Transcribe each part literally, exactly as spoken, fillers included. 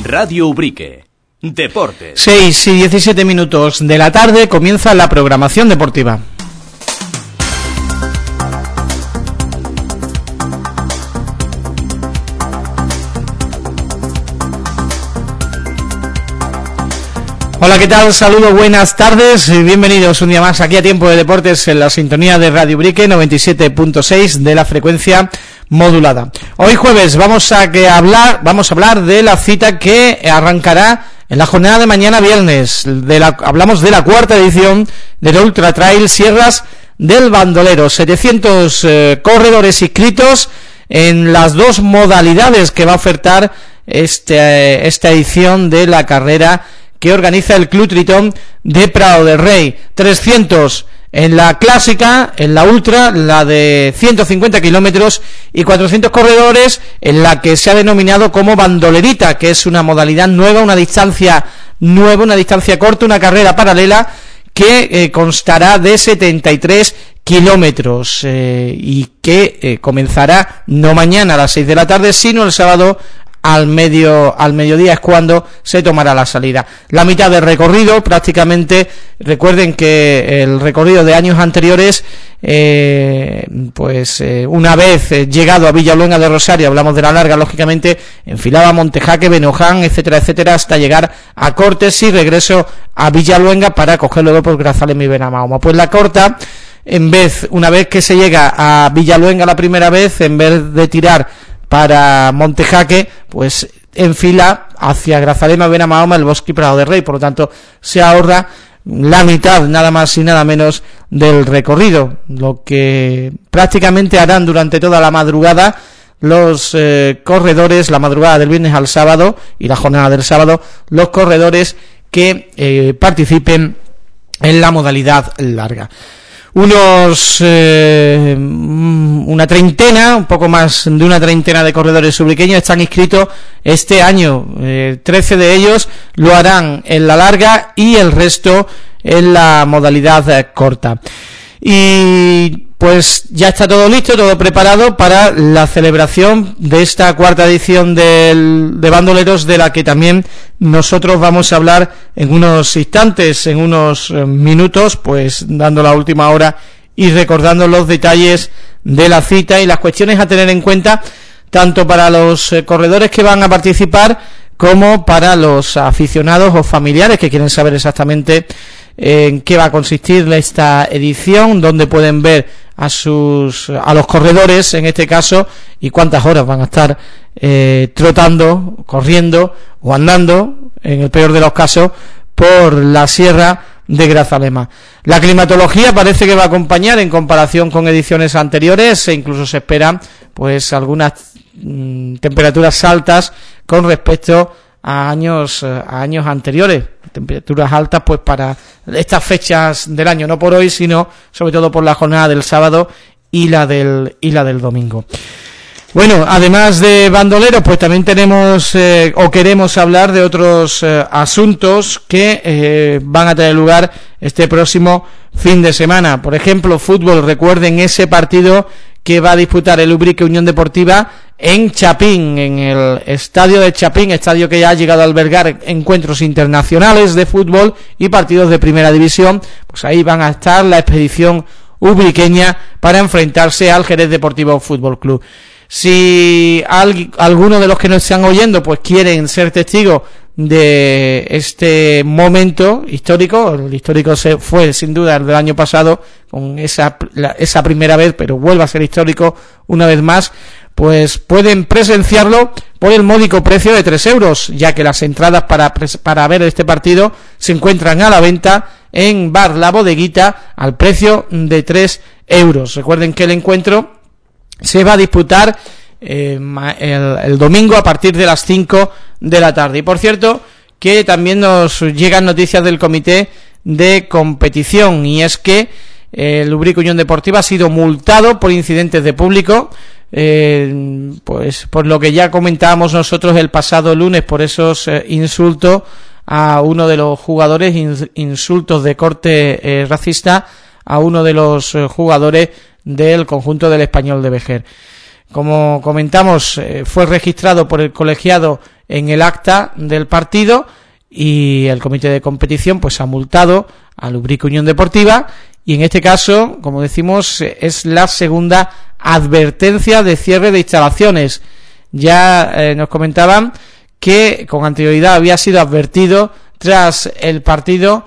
Radio Ubrique. Deportes. seis y diecisiete minutos de la tarde comienza la programación deportiva. Hola, ¿qué tal? Saludos, buenas tardes y bienvenidos un día más aquí a Tiempo de Deportes en la sintonía de Radio Ubrique noventa y siete punto seis de la frecuencia modulada. Hoy jueves vamos a que hablar, vamos a hablar de la cita que arrancará en la jornada de mañana viernes. De la, hablamos de la cuarta edición del Ultra Trail Sierras del Bandolero. setecientos eh, corredores inscritos en las dos modalidades que va a ofertar este, eh, esta edición de la carrera que organiza el Club Tritón de Prado del Rey. trescientos en la clásica, en la ultra, la de ciento cincuenta kilómetros, y cuatrocientos corredores en la que se ha denominado como bandolerita, que es una modalidad nueva, una distancia nueva, una distancia corta, una carrera paralela que eh, constará de setenta y tres kilómetros eh, y que eh, comenzará no mañana a las seis de la tarde, sino el sábado al medio al mediodía es cuando se tomará la salida. La mitad del recorrido prácticamente, recuerden que el recorrido de años anteriores eh, pues eh, una vez eh, llegado a Villaluenga de Rosario, hablamos de la larga lógicamente, enfilaba Montejaque, Benoján, etcétera, etcétera, hasta llegar a Cortes y regreso a Villaluenga para coger luego por Grazalema y Benamahoma. Pues la corta, en vez, una vez que se llega a Villaluenga la primera vez, en vez de tirar para Montejaque, pues enfila hacia Grazalema, Benamahoma, el Bosque y Prado del Rey. Por lo tanto, se ahorra la mitad, nada más y nada menos, del recorrido, lo que prácticamente harán durante toda la madrugada los eh, corredores, la madrugada del viernes al sábado y la jornada del sábado, los corredores que eh, participen en la modalidad larga. Unos eh, una treintena, un poco más de una treintena de corredores ubriqueños están inscritos este año. Eh, trece de ellos lo harán en la larga y el resto en la modalidad eh, corta. Y pues ya está todo listo, todo preparado para la celebración de esta cuarta edición del, de Bandoleros, de la que también nosotros vamos a hablar en unos instantes, en unos eh, minutos, pues dando la última hora y recordando los detalles de la cita y las cuestiones a tener en cuenta, tanto para los eh, corredores que van a participar como para los aficionados o familiares que quieren saber exactamente en qué va a consistir esta edición, dónde pueden ver a sus a los corredores en este caso y cuántas horas van a estar eh, trotando, corriendo o andando, en el peor de los casos, por la sierra de Grazalema. La climatología parece que va a acompañar en comparación con ediciones anteriores, e incluso se esperan pues algunas mm, temperaturas altas con respecto a años a años anteriores, temperaturas altas pues para estas fechas del año, no por hoy, sino sobre todo por la jornada del sábado y la del y la del domingo. Bueno, además de bandoleros, pues también tenemos eh, o queremos hablar de otros eh, asuntos que eh, van a tener lugar este próximo fin de semana. Por ejemplo, fútbol, recuerden ese partido que va a disputar el Ubrique Unión Deportiva en Chapín, en el estadio de Chapín, estadio que ya ha llegado a albergar encuentros internacionales de fútbol y partidos de primera división. Pues ahí van a estar la expedición ubriqueña para enfrentarse al Jerez Deportivo Fútbol Club. Si al, alguno de los que nos están oyendo pues quieren ser testigos de este momento histórico, el histórico se fue sin duda el del año pasado con esa la, esa primera vez, pero vuelve a ser histórico una vez más, pues pueden presenciarlo por el módico precio de tres euros, ya que las entradas para para ver este partido se encuentran a la venta en Bar La Bodeguita al precio de tres euros. Recuerden que el encuentro se va a disputar eh, el, el domingo a partir de las cinco de la tarde. Y por cierto, que también nos llegan noticias del comité de competición, y es que eh, el Ubrique Unión Deportiva ha sido multado por incidentes de público, eh, pues por lo que ya comentábamos nosotros el pasado lunes, por esos eh, insultos a uno de los jugadores, in, insultos de corte eh, racista a uno de los eh, jugadores del conjunto del Español de Vejer. Como comentamos, eh, fue registrado por el colegiado en el acta del partido, y el comité de competición pues ha multado al Ubrique Unión Deportiva, y en este caso, como decimos, es la segunda advertencia de cierre de instalaciones. Ya eh, nos comentaban que con anterioridad había sido advertido tras el partido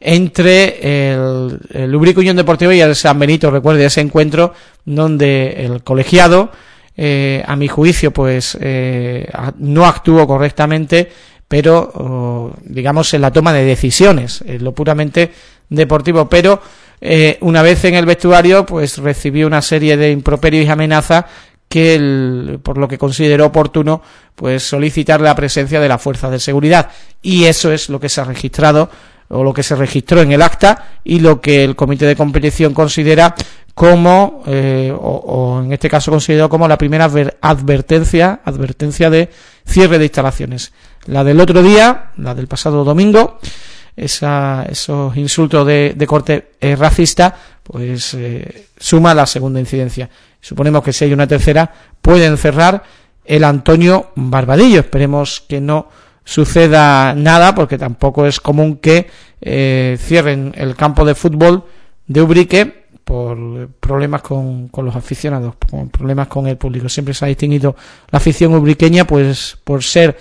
entre el, el Ubrique Unión Deportiva y el San Benito. Recuerde ese encuentro donde el colegiado, eh, a mi juicio, pues eh, no actuó correctamente, pero oh, digamos en la toma de decisiones, en lo puramente deportivo, pero eh, una vez en el vestuario pues recibió una serie de improperios y amenazas que el, por lo que consideró oportuno pues solicitar la presencia de las fuerzas de seguridad, y eso es lo que se ha registrado o lo que se registró en el acta y lo que el comité de competición considera como eh, o, o en este caso consideró como la primera advertencia advertencia de cierre de instalaciones. La del otro día, la del pasado domingo, esa, esos insultos de, de corte eh, racista, pues eh, suma la segunda incidencia. Suponemos que si hay una tercera pueden cerrar el Antonio Barbadillo. Esperemos que no suceda nada, porque tampoco es común que eh, cierren el campo de fútbol de Ubrique por problemas con, con los aficionados, por problemas con el público. Siempre se ha distinguido la afición ubriqueña pues por ser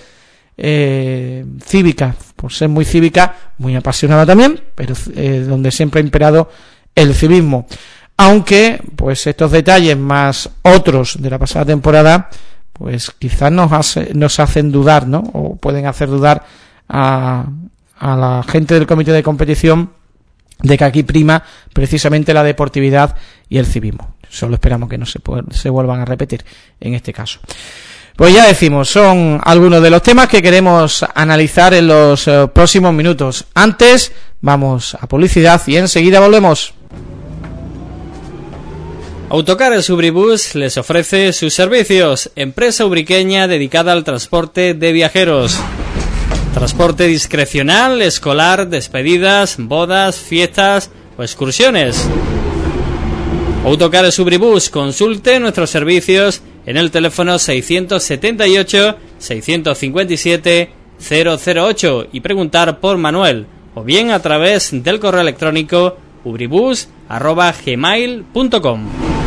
eh, cívica, por ser muy cívica, muy apasionada también, pero eh, donde siempre ha imperado el civismo. Aunque pues estos detalles más otros de la pasada temporada pues quizás nos hace, nos hacen dudar, ¿no? O pueden hacer dudar a, a la gente del comité de competición de que aquí prima precisamente la deportividad y el civismo. Solo esperamos que no se, se vuelvan a repetir en este caso. Pues ya decimos, son algunos de los temas que queremos analizar en los eh, próximos minutos. Antes vamos a publicidad y enseguida volvemos. Autocares Ubribus les ofrece sus servicios, empresa ubriqueña dedicada al transporte de viajeros. Transporte discrecional, escolar, despedidas, bodas, fiestas o excursiones. Autocares Ubribus, consulte nuestros servicios en el teléfono seiscientos setenta y ocho, seiscientos cincuenta y siete, cero cero ocho y preguntar por Manuel, o bien a través del correo electrónico ubribus arroba gmail punto com.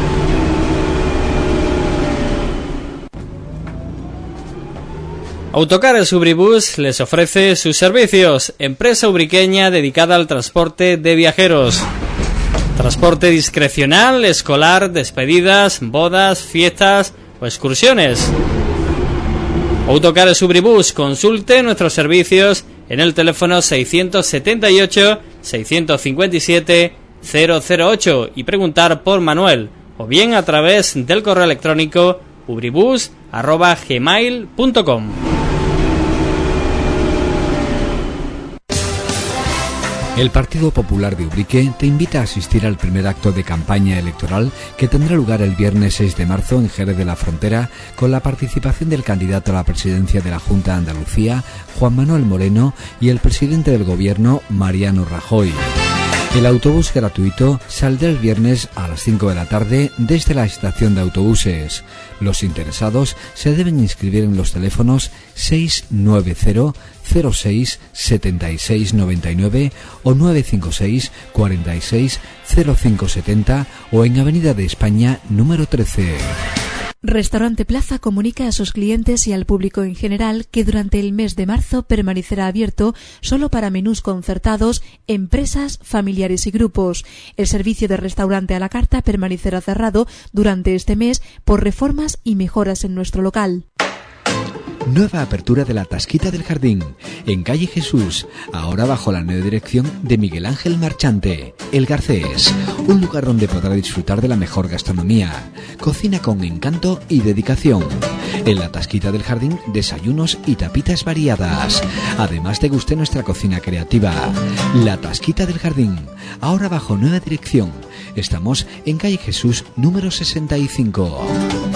Autocares Ubribus les ofrece sus servicios, empresa ubriqueña dedicada al transporte de viajeros. Transporte discrecional, escolar, despedidas, bodas, fiestas o excursiones. Autocares Ubribus, consulte nuestros servicios en el teléfono seiscientos setenta y ocho, seiscientos cincuenta y siete, cero cero ocho y preguntar por Manuel, o bien a través del correo electrónico ubribus arroba gmail punto com. El Partido Popular de Ubrique te invita a asistir al primer acto de campaña electoral que tendrá lugar el viernes seis de marzo en Jerez de la Frontera, con la participación del candidato a la presidencia de la Junta de Andalucía, Juan Manuel Moreno, y el presidente del Gobierno, Mariano Rajoy. El autobús gratuito saldrá el viernes a las cinco de la tarde desde la estación de autobuses. Los interesados se deben inscribir en los teléfonos seis nueve cero, cero seis, siete seis nueve nueve o nueve cinco seis, cuatro seis, cero cinco siete cero o en Avenida de España número trece. Restaurante Plaza comunica a sus clientes y al público en general que durante el mes de marzo permanecerá abierto solo para menús concertados, empresas, familiares y grupos. El servicio de restaurante a la carta permanecerá cerrado durante este mes por reformas y mejoras en nuestro local. Nueva apertura de la Tasquita del Jardín, en calle Jesús, ahora bajo la nueva dirección de Miguel Ángel Marchante, El Garcés, un lugar donde podrá disfrutar de la mejor gastronomía, cocina con encanto y dedicación. En la Tasquita del Jardín, desayunos y tapitas variadas. Además, deguste nuestra cocina creativa. La Tasquita del Jardín, ahora bajo nueva dirección. Estamos en calle Jesús número sesenta y cinco.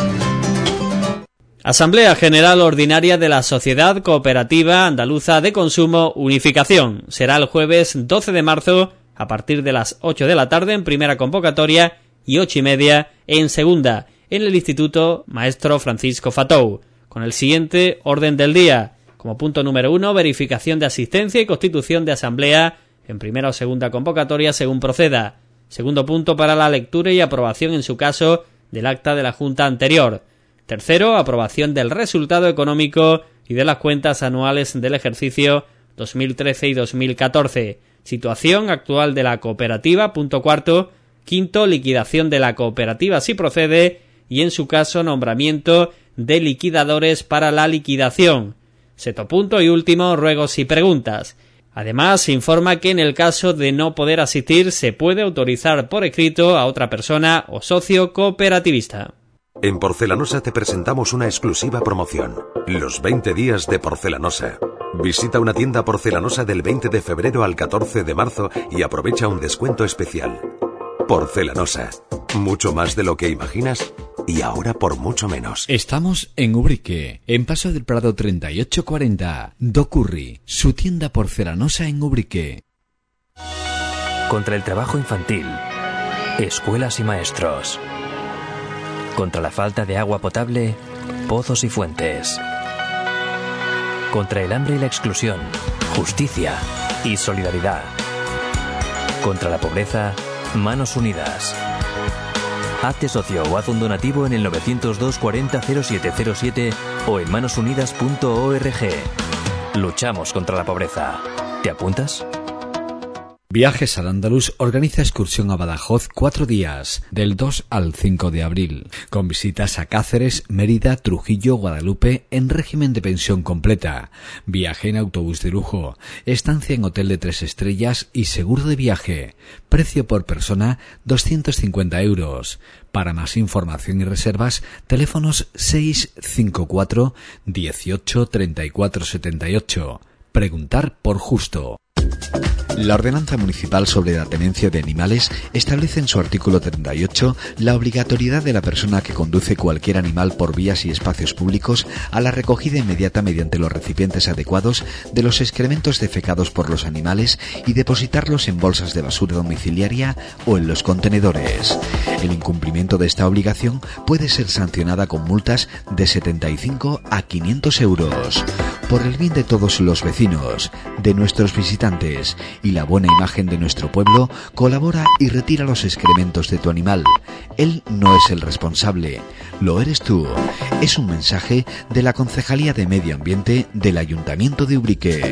Asamblea General Ordinaria de la Sociedad Cooperativa Andaluza de Consumo Unificación. Será el jueves doce de marzo a partir de las ocho de la tarde en primera convocatoria y ocho y media en segunda, en el Instituto Maestro Francisco Fatou, con el siguiente orden del día. Como punto número uno, verificación de asistencia y constitución de asamblea en primera o segunda convocatoria según proceda. Segundo punto, para la lectura y aprobación en su caso del acta de la Junta anterior. Tercero, aprobación del resultado económico y de las cuentas anuales del ejercicio dos mil trece y dos mil catorce. Situación actual de la cooperativa. Punto cuarto. Quinto, liquidación de la cooperativa si procede y en su caso nombramiento de liquidadores para la liquidación. Sexto punto y último, ruegos y preguntas. Además, se informa que en el caso de no poder asistir se puede autorizar por escrito a otra persona o socio cooperativista. En Porcelanosa te presentamos una exclusiva promoción. Los veinte días de Porcelanosa. Visita una tienda porcelanosa del veinte de febrero al catorce de marzo y aprovecha un descuento especial. Porcelanosa. Mucho más de lo que imaginas y ahora por mucho menos. Estamos en Ubrique, en Paso del Prado treinta y ocho cuarenta. Docurri, su tienda porcelanosa en Ubrique. Contra el trabajo infantil, escuelas y maestros. Contra la falta de agua potable, pozos y fuentes. Contra el hambre y la exclusión, justicia y solidaridad. Contra la pobreza, manos unidas. Hazte socio o haz un donativo en el novecientos dos cuarenta cero siete cero siete o en manosunidas punto org. Luchamos contra la pobreza. ¿Te apuntas? Viajes al Andaluz organiza excursión a Badajoz cuatro días, del dos al cinco de abril, con visitas a Cáceres, Mérida, Trujillo, Guadalupe, en régimen de pensión completa, viaje en autobús de lujo, estancia en hotel de tres estrellas y seguro de viaje. Precio por persona doscientos cincuenta euros. Para más información y reservas, teléfonos seis cinco cuatro dieciocho treinta y cuatro setenta y ocho. Preguntar por Justo. La Ordenanza Municipal sobre la Tenencia de Animales establece en su artículo treinta y ocho la obligatoriedad de la persona que conduce cualquier animal por vías y espacios públicos a la recogida inmediata mediante los recipientes adecuados de los excrementos defecados por los animales y depositarlos en bolsas de basura domiciliaria o en los contenedores. El incumplimiento de esta obligación puede ser sancionada con multas de setenta y cinco a quinientos euros. Por el bien de todos los vecinos, de nuestros visitantes y la buena imagen de nuestro pueblo, colabora y retira los excrementos de tu animal. Él no es el responsable, lo eres tú. Es un mensaje de la Concejalía de Medio Ambiente del Ayuntamiento de Ubrique.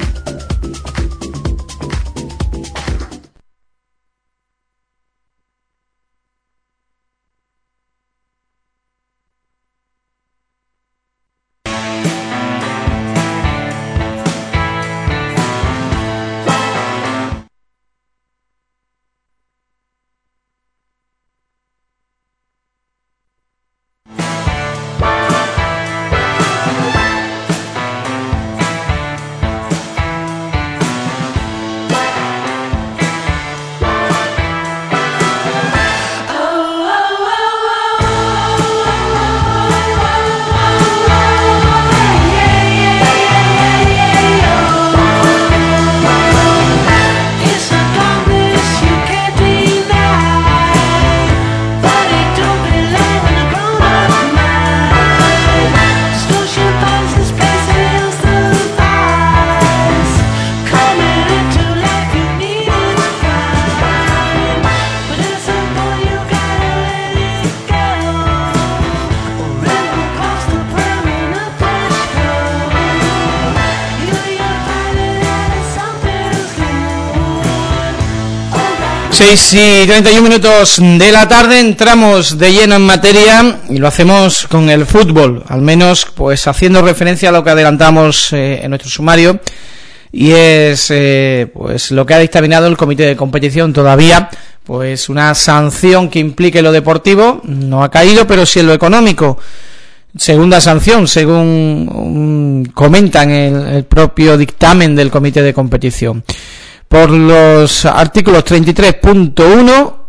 seis y treinta y un minutos de la tarde, entramos de lleno en materia y lo hacemos con el fútbol, al menos pues haciendo referencia a lo que adelantamos eh, en nuestro sumario, y es eh, pues lo que ha dictaminado el comité de competición. Todavía pues una sanción que implique lo deportivo no ha caído, pero sí en lo económico. Segunda sanción, según um, comentan el, el propio dictamen del comité de competición, por los artículos treinta y tres punto uno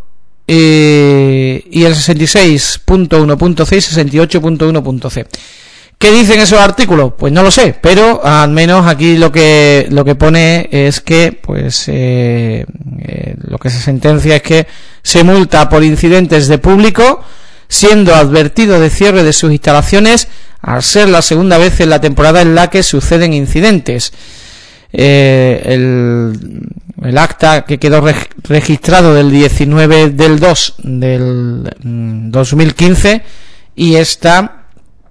eh, y el sesenta y seis punto uno punto c y sesenta y ocho punto uno punto c. ¿Qué dicen esos artículos? Pues no lo sé, pero al menos aquí lo que lo que pone es que pues eh, eh, lo que se sentencia es que se multa por incidentes de público siendo advertido de cierre de sus instalaciones al ser la segunda vez en la temporada en la que suceden incidentes. Eh, el, el acta que quedó reg, registrado del diecinueve del dos del mm, dos mil quince y esta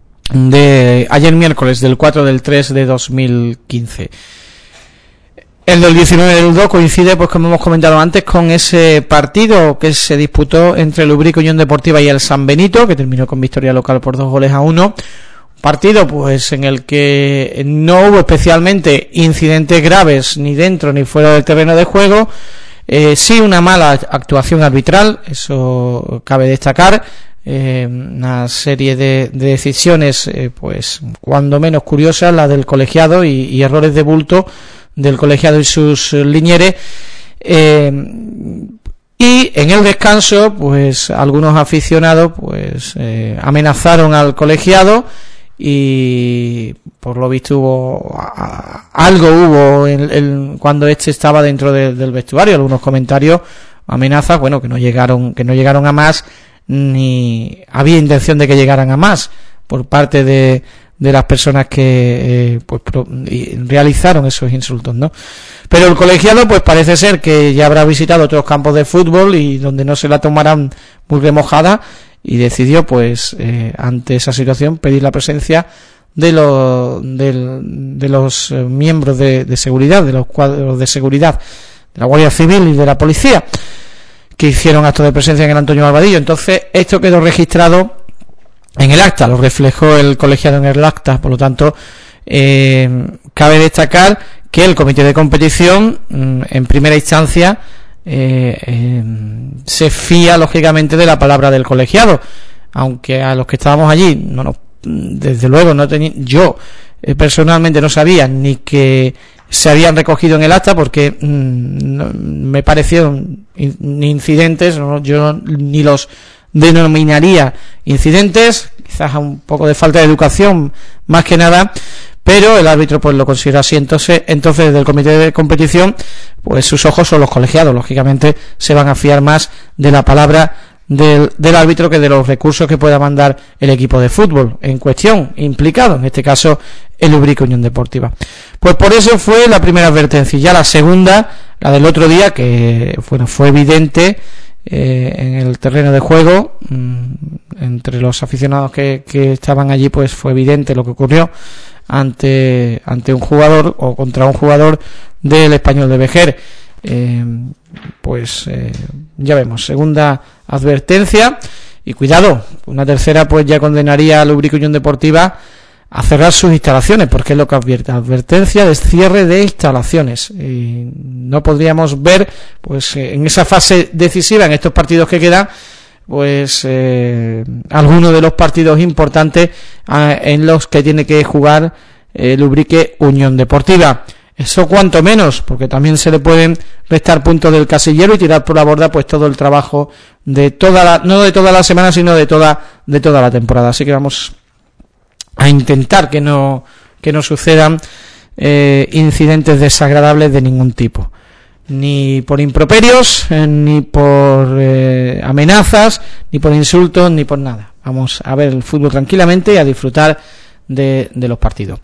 de ayer miércoles del cuatro del tres de dos mil quince. El del diecinueve del dos coincide, pues como hemos comentado antes, con ese partido que se disputó entre el Ubrique Unión Deportiva y el San Benito, que terminó con victoria local por dos goles a uno. Partido pues en el que no hubo especialmente incidentes graves ni dentro ni fuera del terreno de juego, eh, sí una mala actuación arbitral, eso cabe destacar, eh, una serie de, de decisiones eh, pues cuando menos curiosas, la del colegiado y, y errores de bulto del colegiado y sus linieres, eh, y en el descanso pues algunos aficionados pues eh, amenazaron al colegiado y por lo visto hubo a, algo hubo en, en, cuando este estaba dentro de, del vestuario, algunos comentarios, amenazas, bueno, que no llegaron que no llegaron a más, ni había intención de que llegaran a más por parte de, de las personas que eh, pues pro, realizaron esos insultos, ¿no? Pero el colegiado pues parece ser que ya habrá visitado otros campos de fútbol y donde no se la tomarán muy remojada, y decidió pues eh, ante esa situación pedir la presencia de los de, de los eh, miembros de, de seguridad, de los cuadros de seguridad de la Guardia Civil y de la policía, que hicieron actos de presencia en el Antonio Barbadillo. Entonces esto quedó registrado en el acta, lo reflejó el colegiado en el acta, por lo tanto eh, cabe destacar que el comité de competición en primera instancia Eh, eh, se fía lógicamente de la palabra del colegiado, aunque a los que estábamos allí no nos, desde luego no tenía, yo eh, personalmente no sabía ni que se habían recogido en el acta, porque mmm, no, me parecieron in, incidentes, no, yo ni los denominaría incidentes, quizás un poco de falta de educación más que nada, pero el árbitro pues lo considera así. Entonces, entonces desde el comité de competición pues sus ojos son los colegiados, lógicamente se van a fiar más de la palabra del, del árbitro que de los recursos que pueda mandar el equipo de fútbol en cuestión, implicado, en este caso el Ubrique Unión Deportiva. Pues por eso fue la primera advertencia, y ya la segunda, la del otro día, que bueno, fue evidente eh, en el terreno de juego, mmm, entre los aficionados que, que estaban allí, pues fue evidente lo que ocurrió ante ante un jugador o contra un jugador del Español de Vejer. Eh, pues eh, ya vemos, segunda advertencia, y cuidado, una tercera pues ya condenaría al Ubrique Unión Deportiva a cerrar sus instalaciones, porque es lo que advierte, advertencia de cierre de instalaciones, y no podríamos ver pues en esa fase decisiva, en estos partidos que quedan, pues eh, algunos de los partidos importantes eh, en los que tiene que jugar el Ubrique Unión Deportiva. Eso cuanto menos, porque también se le pueden restar puntos del casillero y tirar por la borda pues todo el trabajo de toda la, no de toda la semana, sino de toda de toda la temporada. Así que vamos a intentar que no que no sucedan eh, incidentes desagradables de ningún tipo, ni por improperios, eh, ni por eh, amenazas, ni por insultos, ni por nada. Vamos a ver el fútbol tranquilamente y a disfrutar de, de los partidos.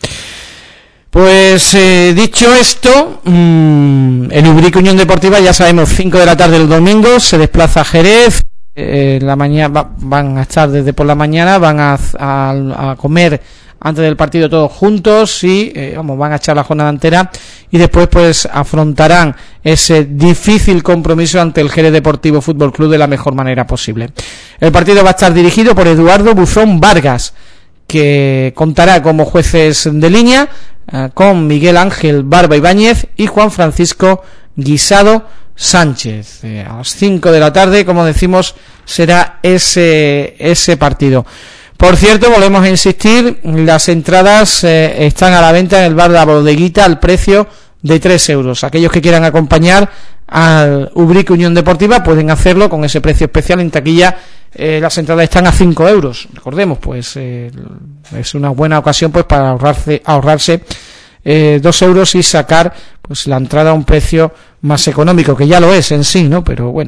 Pues eh, dicho esto, mmm, el Ubrique Unión Deportiva, ya sabemos, cinco de la tarde del domingo, se desplaza a Jerez. Eh, la mañana va, van a estar desde por la mañana, van a, a, a comer antes del partido todos juntos y eh, vamos, van a echar la jornada entera, y después pues afrontarán ese difícil compromiso ante el Jerez Deportivo Fútbol Club de la mejor manera posible. El partido va a estar dirigido por Eduardo Buzón Vargas, que contará como jueces de línea eh, con Miguel Ángel Barba Ibáñez y Juan Francisco Guisado Sánchez. Eh, a las cinco de la tarde, como decimos, será ese ese partido. Por cierto, volvemos a insistir, las entradas eh, están a la venta en el bar La Bodeguita al precio de tres euros. Aquellos que quieran acompañar al Ubrique Unión Deportiva pueden hacerlo con ese precio especial en taquilla. Eh, las entradas están a cinco euros. Recordemos, pues eh, es una buena ocasión pues para ahorrarse ahorrarse eh, dos euros y sacar pues la entrada a un precio más económico, que ya lo es en sí, ¿no? Pero bueno,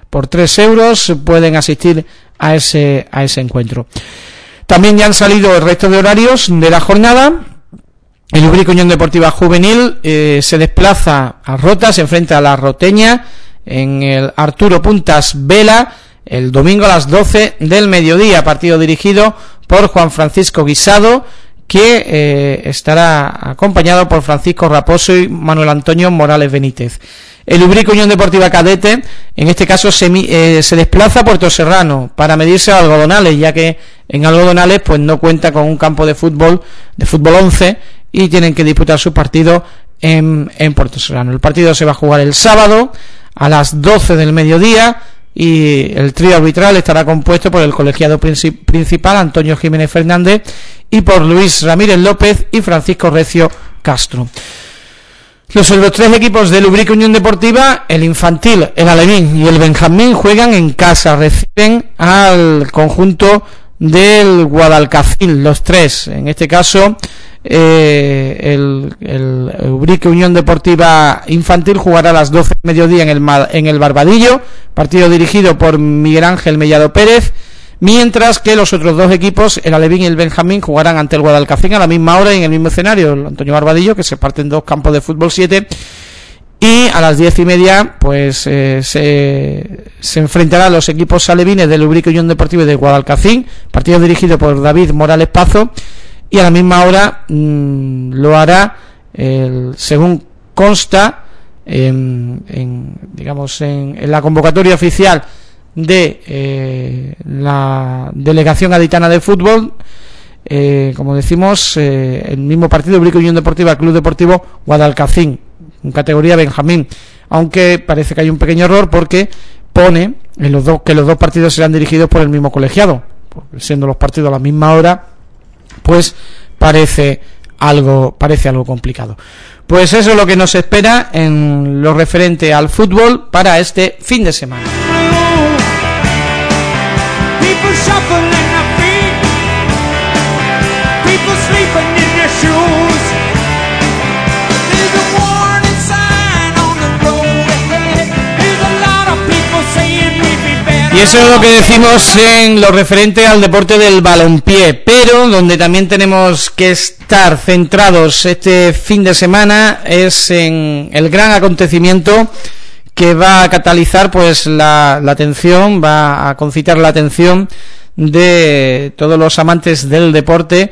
por tres euros pueden asistir a ese, a ese encuentro. También ya han salido el resto de horarios de la jornada. El Ubrique Unión Deportiva Juvenil eh, se desplaza a Rota, se enfrenta a la Roteña en el Arturo Puntas Vela el domingo a las doce del mediodía, partido dirigido por Juan Francisco Guisado, que eh, estará acompañado por Francisco Raposo y Manuel Antonio Morales Benítez. El Ubrique Unión Deportiva Cadete, en este caso, se, eh, se desplaza a Puerto Serrano para medirse a Algodonales, ya que en Algodonales pues no cuenta con un campo de fútbol, de fútbol once, y tienen que disputar su partido en, en Puerto Serrano. El partido se va a jugar el sábado a las doce del mediodía, y el trío arbitral estará compuesto por el colegiado princip- principal Antonio Jiménez Fernández y por Luis Ramírez López y Francisco Recio Castro. Los otros tres equipos del Ubrique Unión Deportiva, el infantil, el alevín y el benjamín, juegan en casa, reciben al conjunto del Guadalcacín, los tres. En este caso, eh, el, el Ubrique Unión Deportiva Infantil jugará a las doce del mediodía en el, en el Barbadillo, partido dirigido por Miguel Ángel Mellado Pérez, mientras que los otros dos equipos, el alevín y el benjamín, jugarán ante el Guadalcacín a la misma hora y en el mismo escenario, el Antonio Barbadillo, que se parten dos campos de fútbol siete, y a las diez y media pues eh, se, se enfrentarán los equipos alevines del Ubrique Unión Deportiva y del Guadalcacín, partido dirigido por David Morales Pazo, y a la misma hora mmm, lo hará el, según consta en, en digamos en, en la convocatoria oficial de eh, la Delegación Gaditana de Fútbol, eh, como decimos, eh, el mismo partido, Ubrique Unión Deportiva Club Deportivo Guadalcacín, en categoría benjamín, aunque parece que hay un pequeño error porque pone en los dos que los dos partidos serán dirigidos por el mismo colegiado, siendo los partidos a la misma hora, pues parece algo parece algo complicado. Pues eso es lo que nos espera en lo referente al fútbol para este fin de semana. Y eso es lo que decimos en lo referente al deporte del balompié, pero donde también tenemos que estar centrados este fin de semana es en el gran acontecimiento que va a catalizar pues la, la atención, va a concitar la atención de todos los amantes del deporte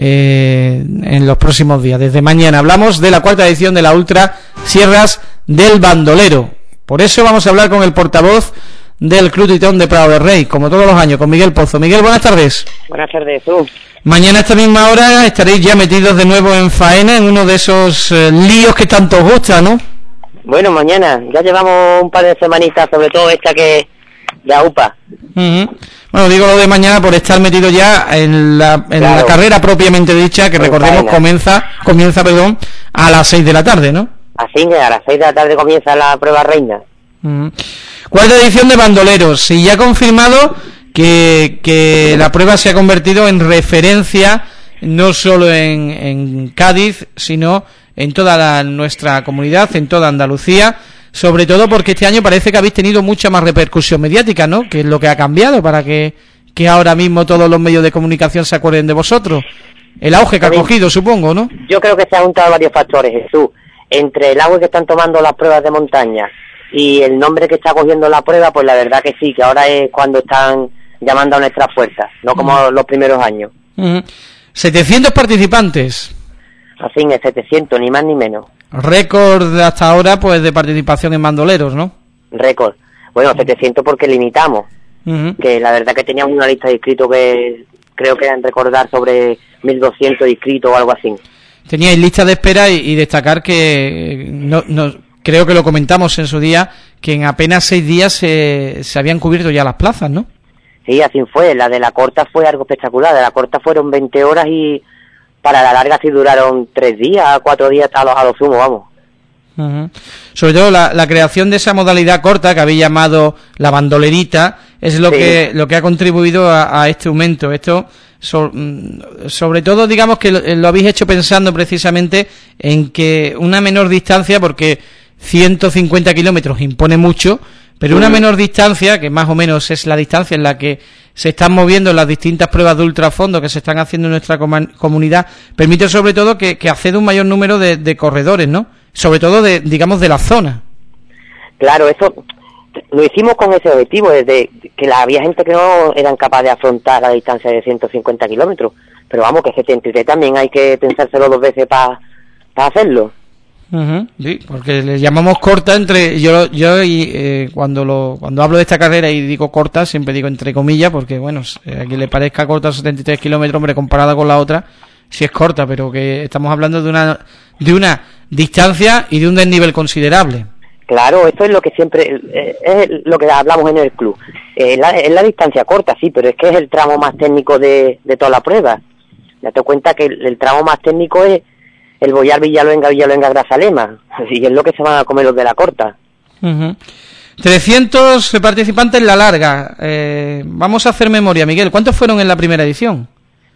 eh, en los próximos días. Desde mañana hablamos de la cuarta edición de la Ultra Sierras del Bandolero. Por eso vamos a hablar con el portavoz del Club Tritón de Prado de Rey, como todos los años, con Miguel Pozo. Miguel, buenas tardes. Buenas tardes, tú. Mañana a esta misma hora estaréis ya metidos de nuevo en faena, en uno de esos eh, líos que tanto os gusta, ¿no? Bueno, mañana, ya llevamos un par de semanitas, sobre todo esta que de A U P A. Uh-huh. Bueno, digo lo de mañana por estar metido ya en la, en claro. la carrera propiamente dicha, que en recordemos faena. comienza, comienza perdón, a las seis de la tarde, ¿no? Así que a las seis de la tarde comienza la prueba reina. Uh-huh. Cuarta edición de bandoleros, y ya confirmado que, que la prueba se ha convertido en referencia no solo en, en Cádiz, sino en toda la, nuestra comunidad, en toda Andalucía, sobre todo porque este año parece que habéis tenido mucha más repercusión mediática, ¿no? Que es lo que ha cambiado para que, que ahora mismo todos los medios de comunicación se acuerden de vosotros. El auge que ha cogido, supongo, ¿no? Yo creo que se han juntado varios factores, Jesús. Entre el auge que están tomando las pruebas de montaña y el nombre que está cogiendo la prueba, pues la verdad que sí, que ahora es cuando están llamando a nuestras puertas, no como uh-huh. los primeros años. Uh-huh. setecientos participantes. Así es, setecientos, ni más ni menos. Récord hasta ahora, pues, de participación en bandoleros, ¿no? Récord. Bueno, setecientos porque limitamos, uh-huh. que la verdad que teníamos una lista de inscritos que creo que eran recordar sobre mil doscientos inscritos o algo así. Teníais lista de espera y, y destacar que no, no creo que lo comentamos en su día, que en apenas seis días se, se habían cubierto ya las plazas, ¿no? Sí, así fue. La de la corta fue algo espectacular. De la corta fueron veinte horas y para la larga sí duraron tres días, cuatro días a los, a los sumos, vamos. Uh-huh. Sobre todo la, la creación de esa modalidad corta que habéis llamado la bandolerita es lo sí. que lo que ha contribuido a, a este aumento. Esto so, sobre todo digamos que lo, lo habéis hecho pensando precisamente en que una menor distancia, porque ciento cincuenta kilómetros impone mucho, pero una menor distancia, que más o menos es la distancia en la que se están moviendo las distintas pruebas de ultrafondo que se están haciendo en nuestra com- comunidad, permite sobre todo que, que acceda un mayor número de, de corredores, ¿no? Sobre todo, de digamos, de la zona. Claro, eso lo hicimos con ese objetivo, desde que la, había gente que no eran capaces de afrontar la distancia de ciento cincuenta kilómetros, pero vamos, que setenta y tres también hay que pensárselo dos veces para pa hacerlo. Uh-huh, sí, porque le llamamos corta entre yo yo y eh, cuando lo cuando hablo de esta carrera y digo corta siempre digo entre comillas porque bueno, a quien le parezca corta setenta y tres kilómetros, hombre, comparada con la otra sí es corta, pero que estamos hablando de una de una distancia y de un desnivel considerable. Claro, esto es lo que siempre eh, es lo que hablamos en el club. Eh, la, es la distancia corta, sí, pero es que es el tramo más técnico de, de toda la prueba. Date cuenta que el, el tramo más técnico es el Boyar Villaluenga, Villaluenga, Grazalema, y es lo que se van a comer los de la corta. Uh-huh. trescientos participantes en la larga. Eh, vamos a hacer memoria, Miguel. ¿Cuántos fueron en la primera edición?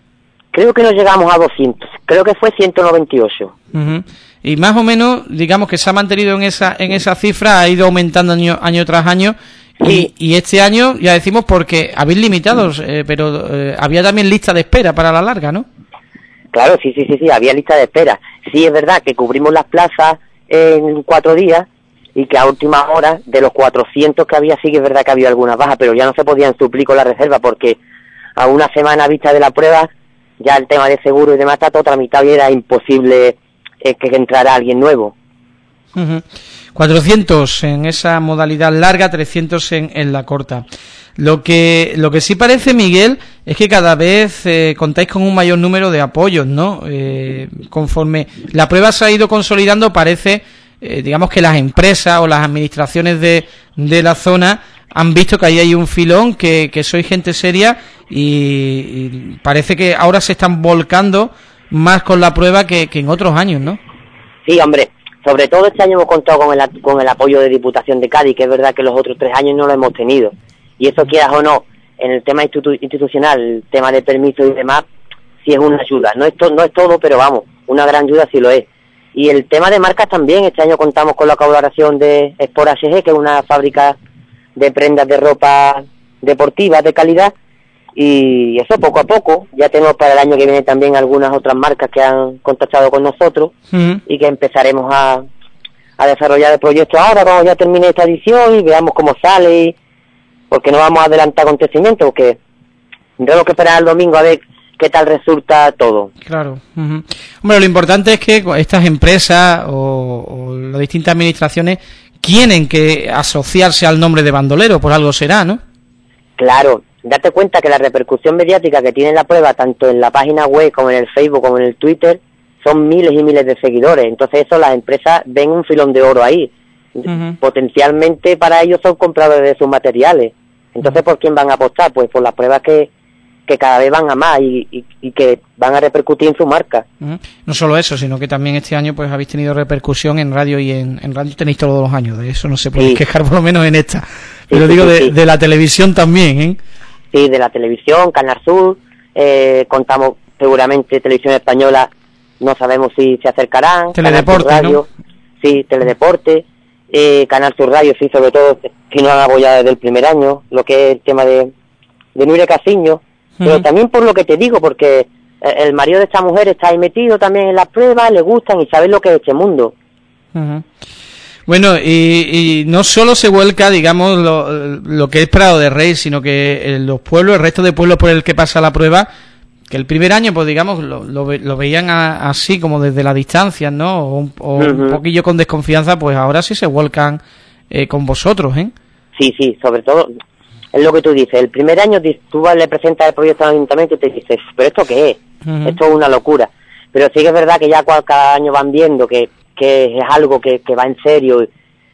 Creo que no llegamos a doscientos. Creo que fue ciento noventa y ocho. Uh-huh. Y más o menos, digamos que se ha mantenido en esa en esa cifra, ha ido aumentando año, año tras año. Sí. Y, y este año, ya decimos, porque habéis limitados, eh, pero eh, había también lista de espera para la larga, ¿no? Claro, sí, sí, sí, sí, había lista de espera. Sí, es verdad que cubrimos las plazas en cuatro días y que a última hora, de los cuatrocientos que había, sí que es verdad que había algunas bajas, pero ya no se podían suplir con la reserva porque a una semana vista de la prueba, ya el tema de seguro y demás está todo tramitado y era imposible eh, que entrara alguien nuevo. Uh-huh. cuatrocientos en esa modalidad larga, trescientos en, en la corta. Lo que lo que sí parece, Miguel, es que cada vez eh, contáis con un mayor número de apoyos, ¿no? Eh, conforme la prueba se ha ido consolidando, parece, eh, digamos que las empresas o las administraciones de, de la zona han visto que ahí hay un filón, que, que sois gente seria y, y parece que ahora se están volcando más con la prueba que, que en otros años, ¿no? Sí, hombre, sobre todo este año hemos contado con el, con el apoyo de Diputación de Cádiz, que es verdad que los otros tres años no lo hemos tenido. Y eso, quieras o no, en el tema institu- institucional, el tema de permisos y demás, sí es una ayuda. No es, to- no es todo, pero vamos, una gran ayuda sí lo es. Y el tema de marcas también, este año contamos con la colaboración de Sport H G, que es una fábrica de prendas de ropa deportiva de calidad, y eso poco a poco. Ya tenemos para el año que viene también algunas otras marcas que han contactado con nosotros, uh-huh. y que empezaremos a, a desarrollar el proyecto ahora cuando ya termine esta edición y veamos cómo sale, y, porque no vamos a adelantar acontecimientos, porque tendremos que esperar el domingo a ver qué tal resulta todo. Claro. Uh-huh. Hombre, lo importante es que estas empresas o, o las distintas administraciones tienen que asociarse al nombre de bandolero, por algo será, ¿no? Claro, date cuenta que la repercusión mediática que tiene la prueba, tanto en la página web como en el Facebook como en el Twitter, son miles y miles de seguidores. Entonces eso, las empresas ven un filón de oro ahí. Uh-huh. Potencialmente para ellos son compradores de sus materiales. Entonces, ¿por quién van a apostar? Pues por las pruebas que, que cada vez van a más y, y, y que van a repercutir en su marca. Uh-huh. No solo eso, sino que también este año pues habéis tenido repercusión en radio, y en, en radio tenéis todos los años, de eso no se puede sí. quejar, por lo menos en esta. Pero sí, digo, sí, de, sí. de la televisión también, ¿eh? Sí, de la televisión, Canal Sur, eh, contamos seguramente Televisión Española, no sabemos si se acercarán. Teledeporte, Radio, ¿no? Sí, Teledeporte. Eh, Canal Sur Radio, sí, sobre todo, que nos han apoyado desde el primer año, lo que es el tema de, de Nuria Casiño, uh-huh. pero también por lo que te digo, porque el marido de esta mujer está ahí metido también en las pruebas, le gustan y saben lo que es este mundo. Uh-huh. Bueno, y, y no solo se vuelca, digamos, lo, lo que es Prado de Rey, sino que los pueblos, el resto de pueblos por el que pasa la prueba, que el primer año, pues digamos, lo, lo, lo veían a, así, como desde la distancia, ¿no? O, un, o uh-huh. un poquillo con desconfianza, pues ahora sí se vuelcan eh, con vosotros, ¿eh? Sí, sí, sobre todo, es lo que tú dices. El primer año tú le presentas el proyecto al ayuntamiento y te dices, ¿pero esto qué es? Uh-huh. Esto es una locura. Pero sí que es verdad que ya cada año van viendo que, que es algo que, que va en serio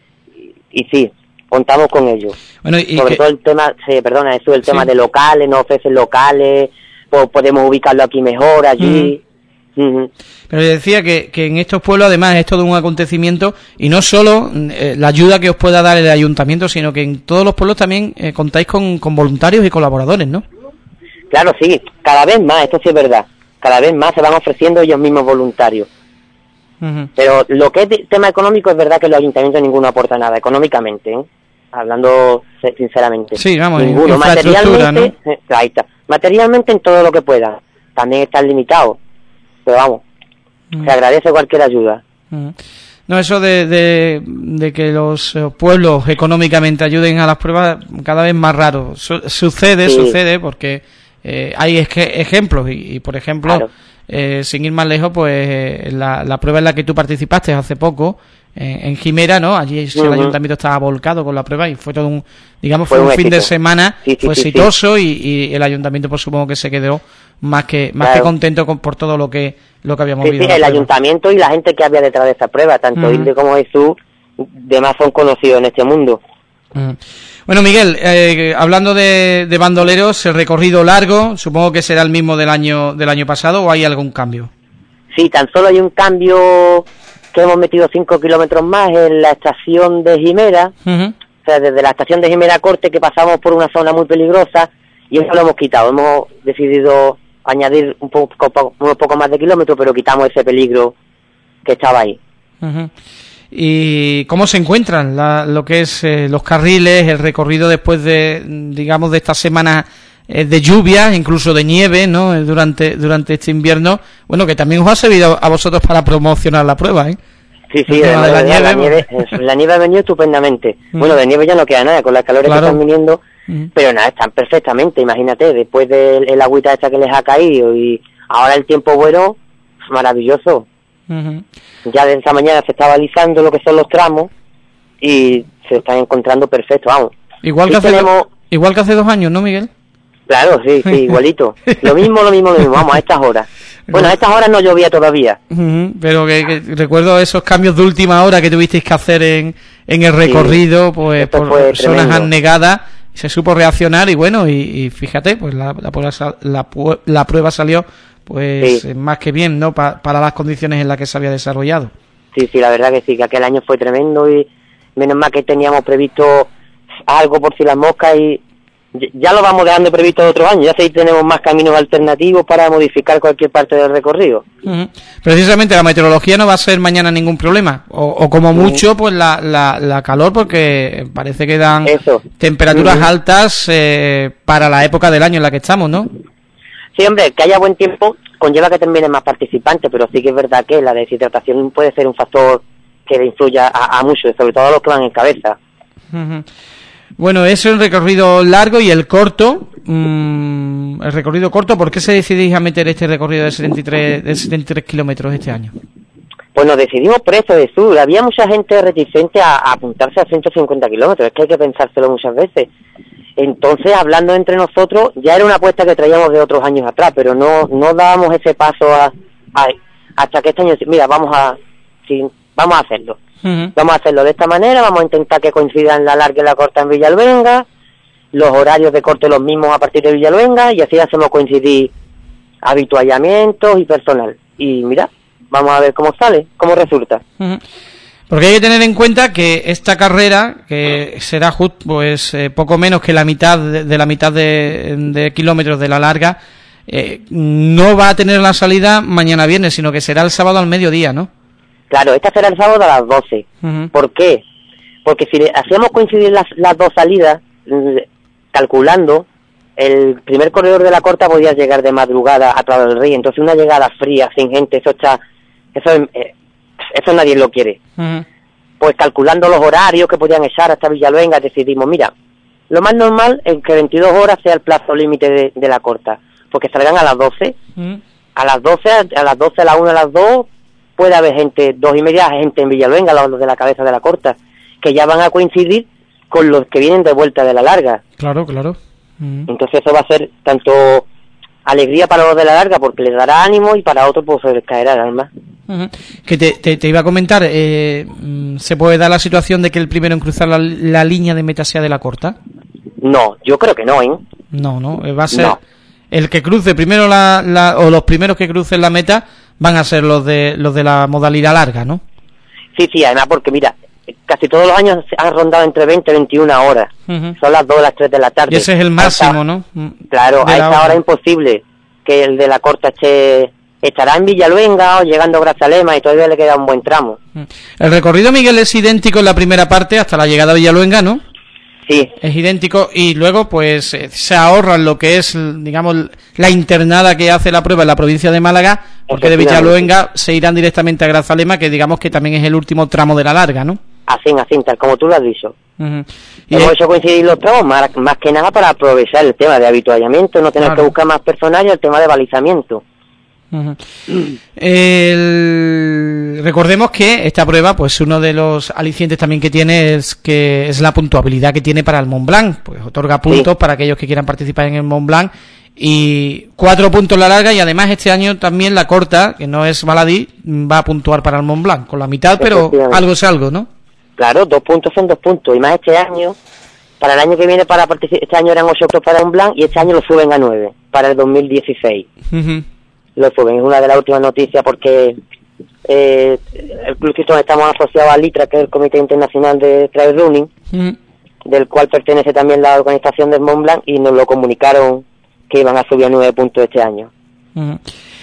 y, y sí, contamos con ello. Bueno, y sobre que... todo el tema, sí, perdona, eso el tema sí. de locales, nos ofrecen locales, pues podemos ubicarlo aquí mejor, allí. Uh-huh. Uh-huh. Pero yo decía que, que en estos pueblos además es todo un acontecimiento, y no solo eh, la ayuda que os pueda dar el ayuntamiento, sino que en todos los pueblos también eh, contáis con, con voluntarios y colaboradores, ¿no? Claro, sí, cada vez más, esto sí es verdad, cada vez más se van ofreciendo ellos mismos voluntarios. Uh-huh. Pero lo que es tema económico es verdad que los ayuntamientos ninguno aporta nada económicamente, ¿eh? hablando sinceramente. Sí, vamos, ninguno. Materialmente, ¿no? eh, ahí está. Materialmente en todo lo que pueda. También están limitados. Pero vamos, mm. se agradece cualquier ayuda. Mm. No, eso de, de, de que los pueblos económicamente ayuden a las pruebas cada vez más raro. Su, sucede, sí. sucede, porque eh, hay es que ejemplos y, y, por ejemplo, claro. eh, sin ir más lejos, pues la, la prueba en la que tú participaste hace poco, eh, en Jimera, ¿no? Allí uh-huh. el ayuntamiento estaba volcado con la prueba y fue todo un, digamos, fue, fue un, un fin de semana, sí, sí, fue sí, exitoso sí. Y, y el ayuntamiento, pues supongo que se quedó más que más claro. que contento con, por todo lo que lo que habíamos sí, visto. Sí, el ayuntamiento y la gente que había detrás de esta prueba, tanto uh-huh. Hilde como Jesús, demás son conocidos en este mundo. Uh-huh. Bueno, Miguel, eh, hablando de, de bandoleros, el recorrido largo, supongo que será el mismo del año del año pasado, ¿o hay algún cambio? Sí, tan solo hay un cambio, que hemos metido cinco kilómetros más en la estación de Jimera, uh-huh. o sea, desde la estación de Jimera Corte, que pasamos por una zona muy peligrosa, y eso lo hemos quitado, hemos decidido añadir un poco, unos poco más de kilómetros, pero quitamos ese peligro que estaba ahí. Uh-huh. ¿Y cómo se encuentran la, lo que es eh, los carriles, el recorrido después de, digamos, de estas semanas eh, de lluvia, incluso de nieve, ¿no? Durante durante este invierno, bueno, que también os ha servido a vosotros para promocionar la prueba, ¿eh? Sí, sí, de la, nieve, la, nieve, la nieve ha venido estupendamente. Uh-huh. Bueno, de nieve ya no queda nada, con las calores claro. que están viniendo. Pero nada, están perfectamente, imagínate, después del el agüita esta que les ha caído y ahora el tiempo bueno, maravilloso. Uh-huh. Ya desde esta mañana se está balizando lo que son los tramos y se están encontrando perfectos, vamos. Igual, sí que hace tenemos... do, igual que hace dos años, ¿no, Miguel? Claro, sí, sí, igualito. Lo mismo, lo mismo, lo mismo, vamos, a estas horas. Bueno, a estas horas no llovía todavía. Uh-huh. Pero que, que recuerdo esos cambios de última hora que tuvisteis que hacer en, en el recorrido, sí, pues por zonas anegadas. Se supo reaccionar y bueno, y, y fíjate, pues la, la, la, la prueba salió pues sí. más que bien, ¿no? Pa, para las condiciones en las que se había desarrollado. Sí, sí, la verdad que sí, que aquel año fue tremendo y menos mal que teníamos previsto algo por si las moscas y ya lo vamos dejando previsto de otros años, ya sí tenemos más caminos alternativos para modificar cualquier parte del recorrido. Uh-huh. Precisamente la meteorología no va a ser mañana ningún problema, o, o como uh-huh. mucho pues la, la, la calor, porque parece que dan Eso. temperaturas uh-huh. altas eh, para la época del año en la que estamos, ¿no? Sí, hombre, que haya buen tiempo conlleva que terminen más participantes, pero sí que es verdad que la deshidratación puede ser un factor que influya a, a muchos, sobre todo a los que van en cabeza. Uh-huh. Bueno, eso es el recorrido largo y el corto. Mmm, el recorrido corto, ¿por qué se decidís a meter este recorrido de setenta y tres, de setenta y tres kilómetros este año? Pues nos decidimos por eso, Jesús. Había mucha gente reticente a, a apuntarse a ciento cincuenta kilómetros, es que hay que pensárselo muchas veces. Entonces, hablando entre nosotros, ya era una apuesta que traíamos de otros años atrás, pero no no dábamos ese paso a, a, hasta que este año, mira, vamos a, sí, vamos a hacerlo. Uh-huh. Vamos a hacerlo de esta manera, vamos a intentar que coincidan la larga y la corta en Villalbenga, los horarios de corte los mismos a partir de Villalbenga, y así hacemos coincidir habituallamientos y personal. Y mira, vamos a ver cómo sale, cómo resulta. Uh-huh. Porque hay que tener en cuenta que esta carrera, que será justo pues eh, poco menos que la mitad de, de la mitad de, de kilómetros de la larga, eh, no va a tener la salida mañana viernes, sino que será el sábado al mediodía, ¿no? Claro, esta será el sábado a las doce. Uh-huh. ¿Por qué? Porque si hacíamos coincidir las, las dos salidas, calculando, el primer corredor de la corta podía llegar de madrugada a Prado del Rey, entonces una llegada fría, sin gente, eso está, eso, eh, eso nadie lo quiere. Uh-huh. Pues calculando los horarios que podían echar hasta Villalbenga, decidimos, mira, lo más normal es que veintidós horas sea el plazo límite de, de la corta, porque salgan a las doce. Uh-huh. A las doce, a las doce, a las una, a las dos... puede haber gente, dos y media, gente en Villalbenga, los de la cabeza de la corta, que ya van a coincidir con los que vienen de vuelta de la larga. Claro, claro. Uh-huh. Entonces eso va a ser tanto alegría para los de la larga, porque les dará ánimo, y para otros pues se les caerá el alma. Uh-huh. Que te, te, te iba a comentar, eh, ¿se puede dar la situación de que el primero en cruzar la, la línea de meta sea de la corta? No, yo creo que no, ¿eh? No, no, va a ser no. El que cruce primero la, la, o los primeros que crucen la meta van a ser los de los de la modalidad larga, ¿no? Sí, sí, además porque mira, casi todos los años han rondado entre veinte y veintiuna horas. Uh-huh. Son las dos, las tres de la tarde. Y ese es el máximo, esta, ¿no? Claro, a esta hora. hora es imposible que el de la corta esté, estará en Villalbenga o llegando a Grazalema y todavía le queda un buen tramo. El recorrido, Miguel, es idéntico en la primera parte hasta la llegada a Villalbenga, ¿no? Sí. Es idéntico, y luego pues se ahorran lo que es, digamos, la internada que hace la prueba en la provincia de Málaga, porque de Villaluenga se irán directamente a Grazalema, que digamos que también es el último tramo de la larga, ¿no? Así, así, tal como tú lo has dicho. Uh-huh. Y hemos es... hecho coincidir los tramos más, más que nada para aprovechar el tema de habituallamiento, no tener claro. que buscar más personal, y el tema de balizamiento. Uh-huh. el... Recordemos que esta prueba, pues uno de los alicientes también que tiene es que es la puntuabilidad que tiene para el Mont Blanc, pues otorga puntos sí. para aquellos que quieran participar en el Mont Blanc, y cuatro puntos la larga, y además este año también la corta, que no es baladí, va a puntuar para el Mont Blanc, con la mitad, pero algo es algo, ¿no? Claro, dos puntos son dos puntos, y más este año, para el año que viene, para participar, este año eran ocho puntos para el Mont Blanc, y este año lo suben a nueve, para el dos mil dieciséis. Uh-huh. Lo suben, es una de las últimas noticias, porque eh, el club que estamos asociados al ITRA, que es el Comité Internacional de Trail Running, uh-huh. del cual pertenece también la organización del Mont Blanc, y nos lo comunicaron que iban a subir a nueve puntos este año. Uh-huh.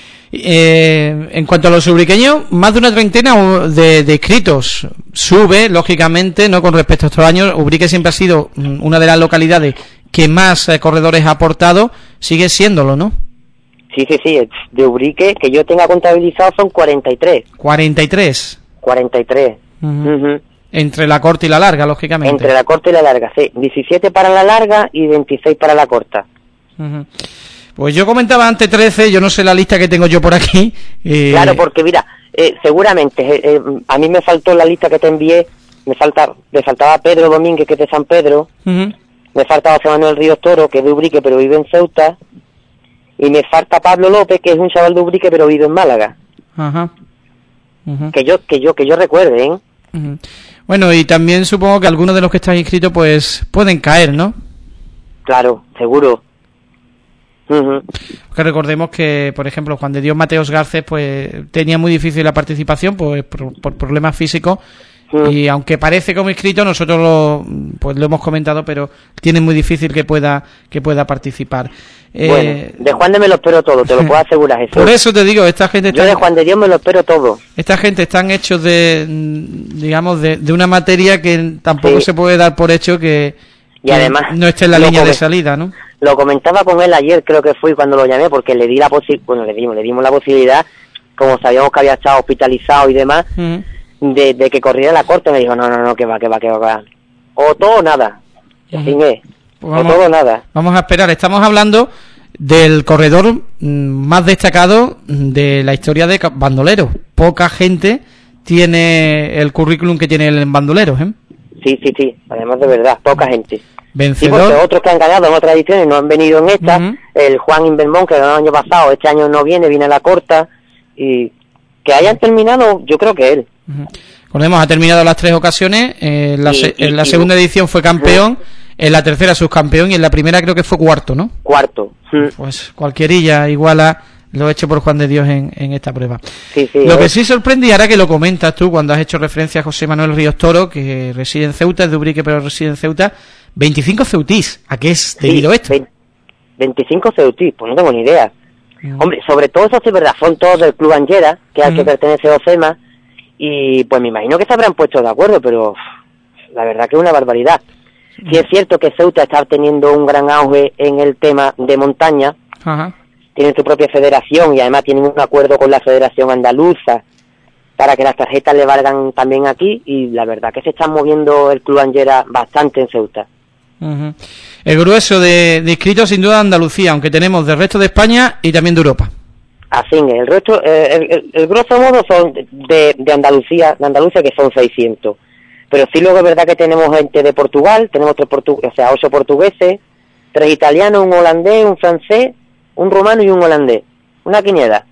Eh, en cuanto a los ubriqueños, más de una treintena de, de inscritos. Sube, lógicamente, no con respecto a estos años. Ubrique siempre ha sido una de las localidades que más eh, corredores ha aportado, sigue siéndolo, ¿no? Sí, sí, sí, de Ubrique, que yo tenga contabilizado, son cuarenta y tres. ¿cuarenta y tres? cuarenta y tres. Uh-huh. Uh-huh. Entre la corta y la larga, lógicamente. Entre la corta y la larga, sí. diecisiete para la larga y veintiséis para la corta. Uh-huh. Pues yo comentaba antes trece, yo no sé la lista que tengo yo por aquí. Eh... Claro, porque mira, eh, seguramente, eh, eh, a mí me faltó la lista que te envié, me falta, me faltaba Pedro Domínguez, que es de San Pedro, uh-huh. me faltaba José Manuel Ríos Toro, que es de Ubrique, pero vive en Ceuta, y me falta Pablo López, que es un chaval de Ubrique, pero vive en Málaga. Ajá. Uh-huh. Uh-huh. Que yo, que yo, que yo recuerde, ¿eh? Uh-huh. Bueno, y también supongo que algunos de los que están inscritos, pues, pueden caer, ¿no? Claro, seguro. Uh-huh. Que recordemos que, por ejemplo, Juan de Dios Mateos Garcés, pues tenía muy difícil la participación, pues por, por problemas físicos, uh-huh. y aunque parece como inscrito, nosotros lo, pues lo hemos comentado, pero tiene muy difícil que pueda que pueda participar. Bueno, eh, de Juan de me lo espero todo, te lo puedo asegurar, Jesús. Por eso te digo, esta gente está, yo de Juan de Dios me lo espero todo. Esta gente están hechos de, digamos, de, de una materia que tampoco sí. se puede dar por hecho que, y que además no esté en la línea de salida, ¿no? Lo comentaba con él ayer, creo que fui cuando lo llamé, porque le di la posi- bueno, le dimos, le dimos la posibilidad, como sabíamos que había estado hospitalizado y demás, uh-huh. de, de que corriera la corte. Me dijo, no, no, no, que va, que va, que va, o todo o nada, uh-huh. así es, pues vamos, o todo o nada. Vamos a esperar, estamos hablando del corredor más destacado de la historia de Bandolero. Poca gente tiene el currículum que tiene el Bandolero, ¿eh? Sí, sí, sí, además de verdad, poca gente. Vencedor. Sí, porque otros que han ganado en otras ediciones no han venido en esta. Uh-huh. El Juan Invermón, que ganó el año pasado, este año no viene, viene a la corta. Y que hayan terminado, yo creo que él. Uh-huh. Recordemos, ha terminado las tres ocasiones. Eh, la, y, se- y, en la y, segunda y, edición fue campeón, uh-huh. en la tercera subcampeón y en la primera creo que fue cuarto, ¿no? Cuarto. Uh-huh. Pues cualquierilla iguala lo hecho por Juan de Dios en, en esta prueba. Sí, sí, lo es. que sí sorprende, y ahora que lo comentas tú, cuando has hecho referencia a José Manuel Ríos Toro, que reside en Ceuta, es de Ubrique pero reside en Ceuta, veinticinco ceutís. ¿A qué es debido sí, esto? veinticinco ceutís, pues no tengo ni idea. Mm. Hombre, sobre todo eso sí es verdad, son todos del Club Angera, que es al mm. que pertenece Ocema, y pues me imagino que se habrán puesto de acuerdo, pero la verdad que es una barbaridad. Mm. Sí es cierto que Ceuta está teniendo un gran auge en el tema de montaña. Ajá. Tienen su propia federación y además tienen un acuerdo con la Federación Andaluza para que las tarjetas le valgan también aquí, y la verdad que se está moviendo el Club Angera bastante en Ceuta. Uh-huh. El grueso de, de inscritos sin duda de Andalucía, aunque tenemos del resto de España y también de Europa. Así es, el resto, eh, el, el, el grosso modo son de, de Andalucía, de Andalucía que son seiscientos. Pero sí luego es verdad que tenemos gente de Portugal, tenemos tres portu- o sea, ocho portugueses, tres italianos, un holandés, un francés, un rumano y un holandés. Una quiniela.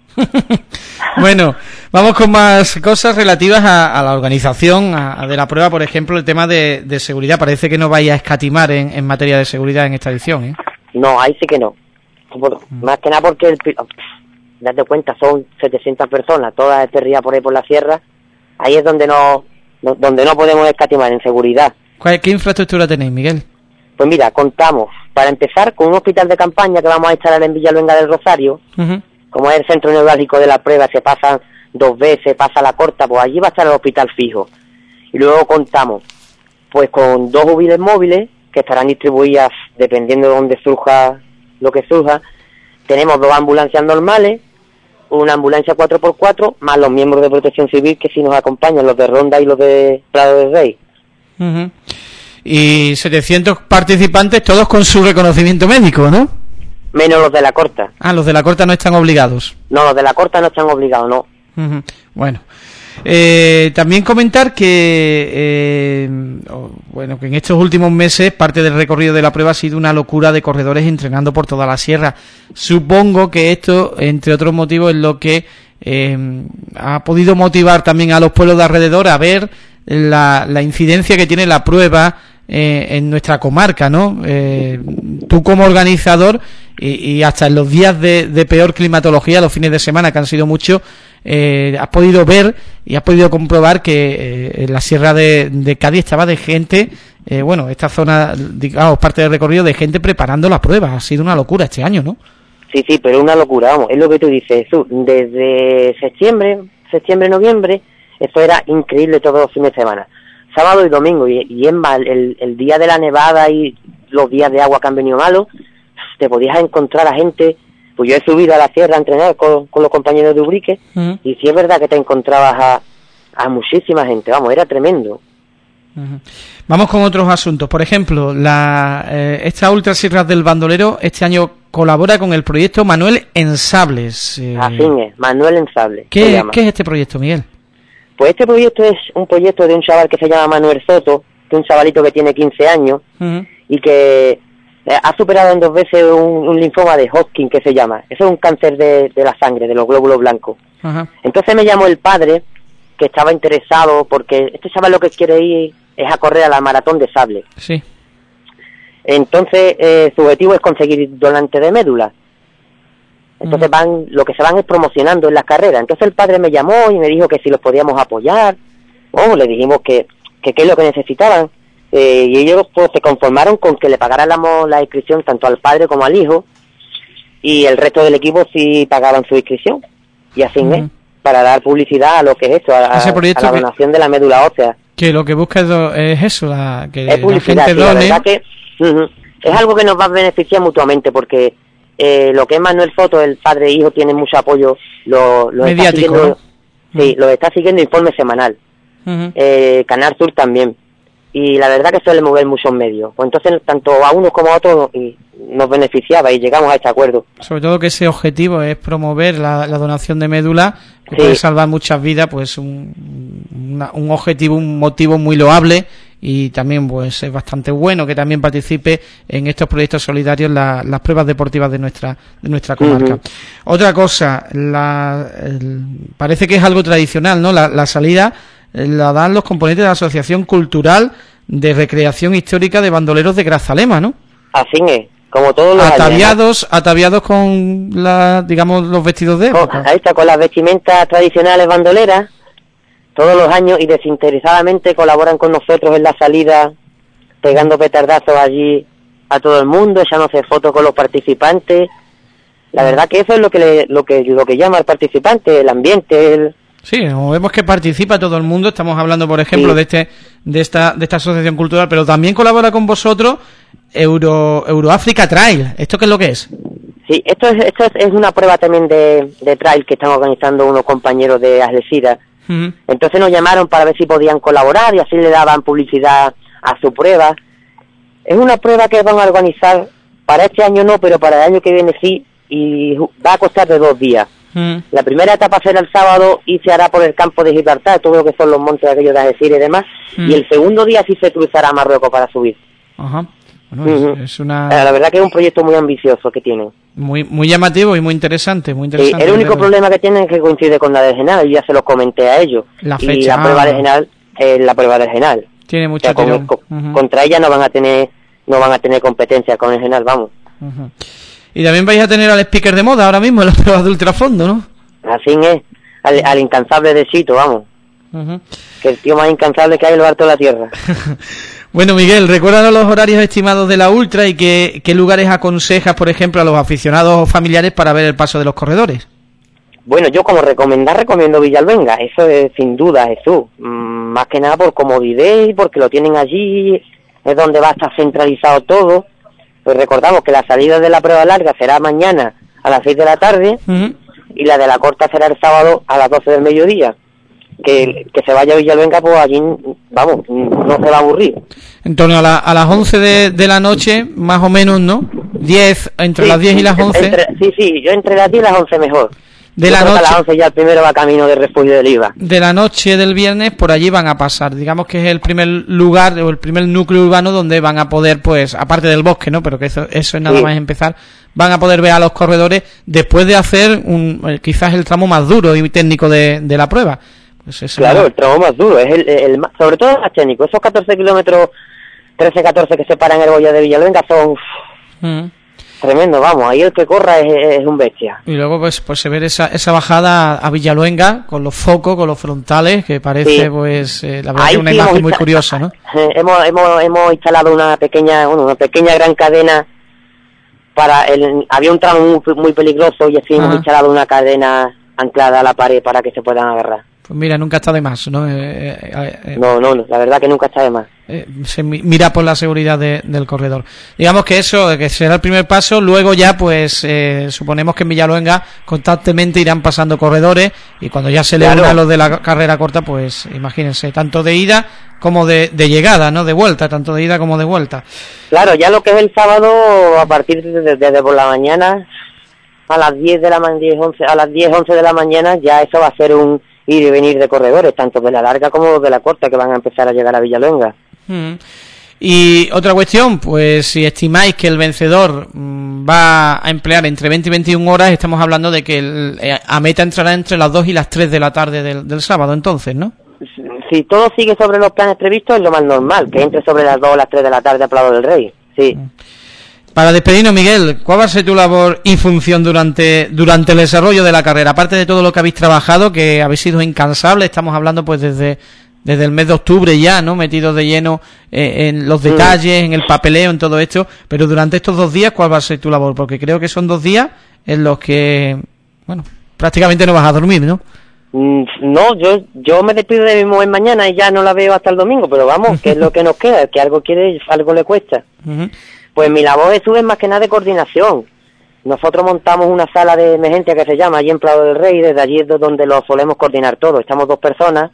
Bueno, vamos con más cosas relativas a, a la organización a, a de la prueba, por ejemplo, el tema de, de seguridad. Parece que no vaya a escatimar en, en materia de seguridad en esta edición, ¿eh? No, ahí sí que no. Por, mm. Más que nada porque, el, date cuenta, son setecientas personas, todas aterridas por ahí por la sierra. Ahí es donde no, no donde no podemos escatimar en seguridad. ¿Qué infraestructura tenéis, Miguel? Pues mira, contamos, para empezar, con un hospital de campaña que vamos a instalar en Villaluenga del Rosario. Uh-huh. Como es el centro neurálgico de la prueba, se pasan dos veces, pasa la corta, pues allí va a estar el hospital fijo. Y luego contamos, pues con dos úbiles móviles, que estarán distribuidas dependiendo de dónde surja lo que surja. Tenemos dos ambulancias normales, una ambulancia cuatro por cuatro, más los miembros de Protección Civil que sí nos acompañan, los de Ronda y los de Prado del Rey. Uh-huh. Y setecientos participantes, todos con su reconocimiento médico, ¿no? Menos los de la Corta. Ah, los de la Corta no están obligados. No, los de la Corta no están obligados, no. Uh-huh. Bueno, eh, también comentar que eh, oh, bueno, que en estos últimos meses parte del recorrido de la prueba ha sido una locura de corredores entrenando por toda la sierra. Supongo que esto, entre otros motivos, es lo que eh, ha podido motivar también a los pueblos de alrededor a ver la, la incidencia que tiene la prueba eh, en nuestra comarca, ¿no? Eh, tú como organizador y, y hasta en los días de, de peor climatología, los fines de semana que han sido muchos, eh, has podido ver y has podido comprobar que eh, la sierra de, de Cádiz estaba de gente, eh, bueno, esta zona, digamos, parte del recorrido de gente preparando la prueba. Ha sido una locura este año, ¿no? Sí, sí, pero es una locura, vamos, es lo que tú dices, Jesús. Desde septiembre, septiembre, noviembre, eso era increíble todos los fines de semana. Sábado y domingo, y, y es más, el, el día de la nevada y los días de agua que han venido malos, te podías encontrar a gente. Pues yo he subido a la sierra a entrenar con, con los compañeros de Ubrique, uh-huh. y sí es verdad que te encontrabas a, a muchísima gente, vamos, era tremendo. Uh-huh. Vamos con otros asuntos. Por ejemplo, la eh, esta Ultra Sierras del Bandolero este año colabora con el proyecto Manuel en Sables. Eh, Así es, Manuel en Sables. ¿Qué, ¿Qué es este proyecto, Miguel? Pues este proyecto es un proyecto de un chaval que se llama Manuel Soto, que es un chavalito que tiene quince años, uh-huh. y que eh, ha superado en dos veces un, un linfoma de Hodgkin, que se llama. Eso es un cáncer de, de la sangre, de los glóbulos blancos. Uh-huh. Entonces me llamó el padre, que estaba interesado, porque este chaval lo que quiere ir es a correr a la maratón de Sable. Sí. Entonces eh, su objetivo es conseguir donante de médula. Entonces van, lo que se van es promocionando en las carreras. Entonces el padre me llamó y me dijo que si los podíamos apoyar. Oh, le dijimos que que qué es lo que necesitaban. Eh, y ellos pues se conformaron con que le pagáramos la inscripción tanto al padre como al hijo, y el resto del equipo sí pagaban su inscripción. Y así uh-huh. es, para dar publicidad a lo que es esto, a, a la donación que, de la médula ósea. Que lo que busca es, do, es eso, la, que es publicidad, la gente done. Sí, la verdad que uh-huh, es algo que nos va a beneficiar mutuamente, porque eh, lo que es Manuel Soto, el padre e hijo, tienen mucho apoyo. Lo, lo mediático, está siguiendo, ¿no? Sí, uh-huh. lo está siguiendo informe semanal. Uh-huh. Eh, Canal Sur también. Y la verdad que suele mover muchos medios. Pues entonces, tanto a unos como a otros nos beneficiaba y llegamos a este acuerdo. Sobre todo que ese objetivo es promover la, la donación de médula, que sí. puede salvar muchas vidas, pues un, una, un objetivo, un motivo muy loable, y también pues es bastante bueno que también participe en estos proyectos solidarios la, las pruebas deportivas de nuestra de nuestra comarca. Uh-huh. Otra cosa, la, el, parece que es algo tradicional, ¿no? La, la salida la dan los componentes de la Asociación Cultural de Recreación Histórica de Bandoleros de Grazalema, ¿no? Así es, como todos los ataviados, años, ¿no? Ataviados con la, digamos, los vestidos de época. Ahí está, con las vestimentas tradicionales bandoleras, todos los años, y desinteresadamente colaboran con nosotros en la salida, pegando petardazos allí a todo el mundo, echándose fotos con los participantes. La verdad que eso es lo que le, lo que lo que llama al participante, el ambiente, el... Sí, vemos que participa todo el mundo. Estamos hablando, por ejemplo, sí. de este de esta de esta asociación cultural, pero también colabora con vosotros Euro Euroáfrica Trail. ¿Esto qué es lo que es? Sí, esto es esto es una prueba también de, de trail que están organizando unos compañeros de Algeciras. Uh-huh. Entonces nos llamaron para ver si podían colaborar y así le daban publicidad a su prueba. Es una prueba que van a organizar para este año no, pero para el año que viene sí, y va a costar de dos días. Mm. La primera etapa será el sábado y se hará por el campo de Gibraltar, todo lo que son los montes aquellos de Algeciras y demás, mm. y el segundo día sí se cruzará a Marruecos para subir. Ajá. Bueno, uh-huh. es, es una... La verdad que es un proyecto muy ambicioso que tienen. Muy muy llamativo y muy interesante, muy interesante. Sí, el único problema que tienen es que coincide con la del Genal, y ya se los comenté a ellos. La fecha. Y la ah. prueba del Genal es la prueba del Genal. Tiene mucho o sea, con, con, uh-huh. Contra ella no van a tener no van a tener competencia con el Genal, vamos. Uh-huh. Y también vais a tener al speaker de moda ahora mismo en las pruebas de ultrafondo, ¿no? Así es, al, al incansable de Sito, vamos. Uh-huh. Que el tío más incansable que hay en lo alto de la tierra. Bueno, Miguel, recuérdanos los horarios estimados de la Ultra y qué, qué lugares aconsejas, por ejemplo, a los aficionados o familiares para ver el paso de los corredores. Bueno, yo como recomendar, recomiendo Villalbenga, eso es sin duda, Jesús. Mm, más que nada por comodidad y porque lo tienen allí es donde va a estar centralizado todo. Pues recordamos que la salida de la prueba larga será mañana a las seis de la tarde, uh-huh. y la de la corta será el sábado a las doce del mediodía. Que, que se vaya a Villaluenga, pues allí, vamos, no se va a aburrir. En torno a, la, a las once de, de la noche, más o menos, ¿no? diez, entre sí, las diez y las once. Entre, sí, sí, yo entre las diez y las once mejor. De yo la creo noche, que a las once ya el primero va camino del refugio del I V A. De la noche del viernes, por allí van a pasar. Digamos que es el primer lugar, o el primer núcleo urbano donde van a poder, pues, aparte del bosque, ¿no? Pero que eso, eso es nada sí. más empezar, van a poder ver a los corredores después de hacer un quizás el tramo más duro y técnico de, de la prueba. Pues eso claro, es... el tramo más duro, es el, el, el sobre todo el más técnico. Esos catorce kilómetros, trece catorce que separan el Goya de Villaluenga son mm. tremendo, vamos, ahí el que corra es, es un bestia. Y luego pues pues se ve esa esa bajada a Villaluenga con los focos, con los frontales, que parece sí. pues eh, la verdad que una sí imagen muy curiosa, ¿no? Hemos, hemos, hemos instalado una pequeña, bueno, una pequeña gran cadena para el, había un tramo muy, muy peligroso y así hemos instalado una cadena anclada a la pared para que se puedan agarrar. Pues mira, nunca está de más, ¿no? Eh, eh, eh, no, no, no, la verdad que nunca está de más. Eh, se mira por la seguridad de, del corredor. Digamos que eso, que será el primer paso, luego ya pues eh, suponemos que en Villaluenga constantemente irán pasando corredores y cuando ya se le claro. una los de la carrera corta, pues imagínense, tanto de ida como de, de llegada, ¿no? De vuelta, tanto de ida como de vuelta. Claro, ya lo que es el sábado, a partir de, de, de por la mañana, a las diez de la mañana, once, a las diez, once de la mañana, ya eso va a ser un ir y venir de corredores, tanto de la larga como de la corta, que van a empezar a llegar a Villaluenga. Mm. Y otra cuestión, pues si estimáis que el vencedor mm, va a emplear entre veinte y veintiuna horas, estamos hablando de que el, eh, a meta entrará entre las dos y las tres de la tarde del, del sábado, entonces, ¿no? Si, si todo sigue sobre los planes previstos, es lo más normal, que entre sobre las dos o las tres de la tarde a Prado del Rey, sí. Mm. Para despedirnos, Miguel, ¿cuál va a ser tu labor y función durante durante el desarrollo de la carrera? Aparte de todo lo que habéis trabajado, que habéis sido incansables, estamos hablando pues desde desde el mes de octubre ya, ¿no? Metidos de lleno eh, en los detalles, en el papeleo, en todo esto, pero durante estos dos días, ¿cuál va a ser tu labor? Porque creo que son dos días en los que, bueno, prácticamente no vas a dormir, ¿no? No, yo yo me despido de mi mujer mañana y ya no la veo hasta el domingo, pero vamos, que es lo que nos queda, que algo quiere, algo le cuesta. Uh-huh. Pues mi labor es más que nada de coordinación. Nosotros montamos una sala de emergencia que se llama allí en Prado del Rey, desde allí es donde lo solemos coordinar todo. Estamos dos personas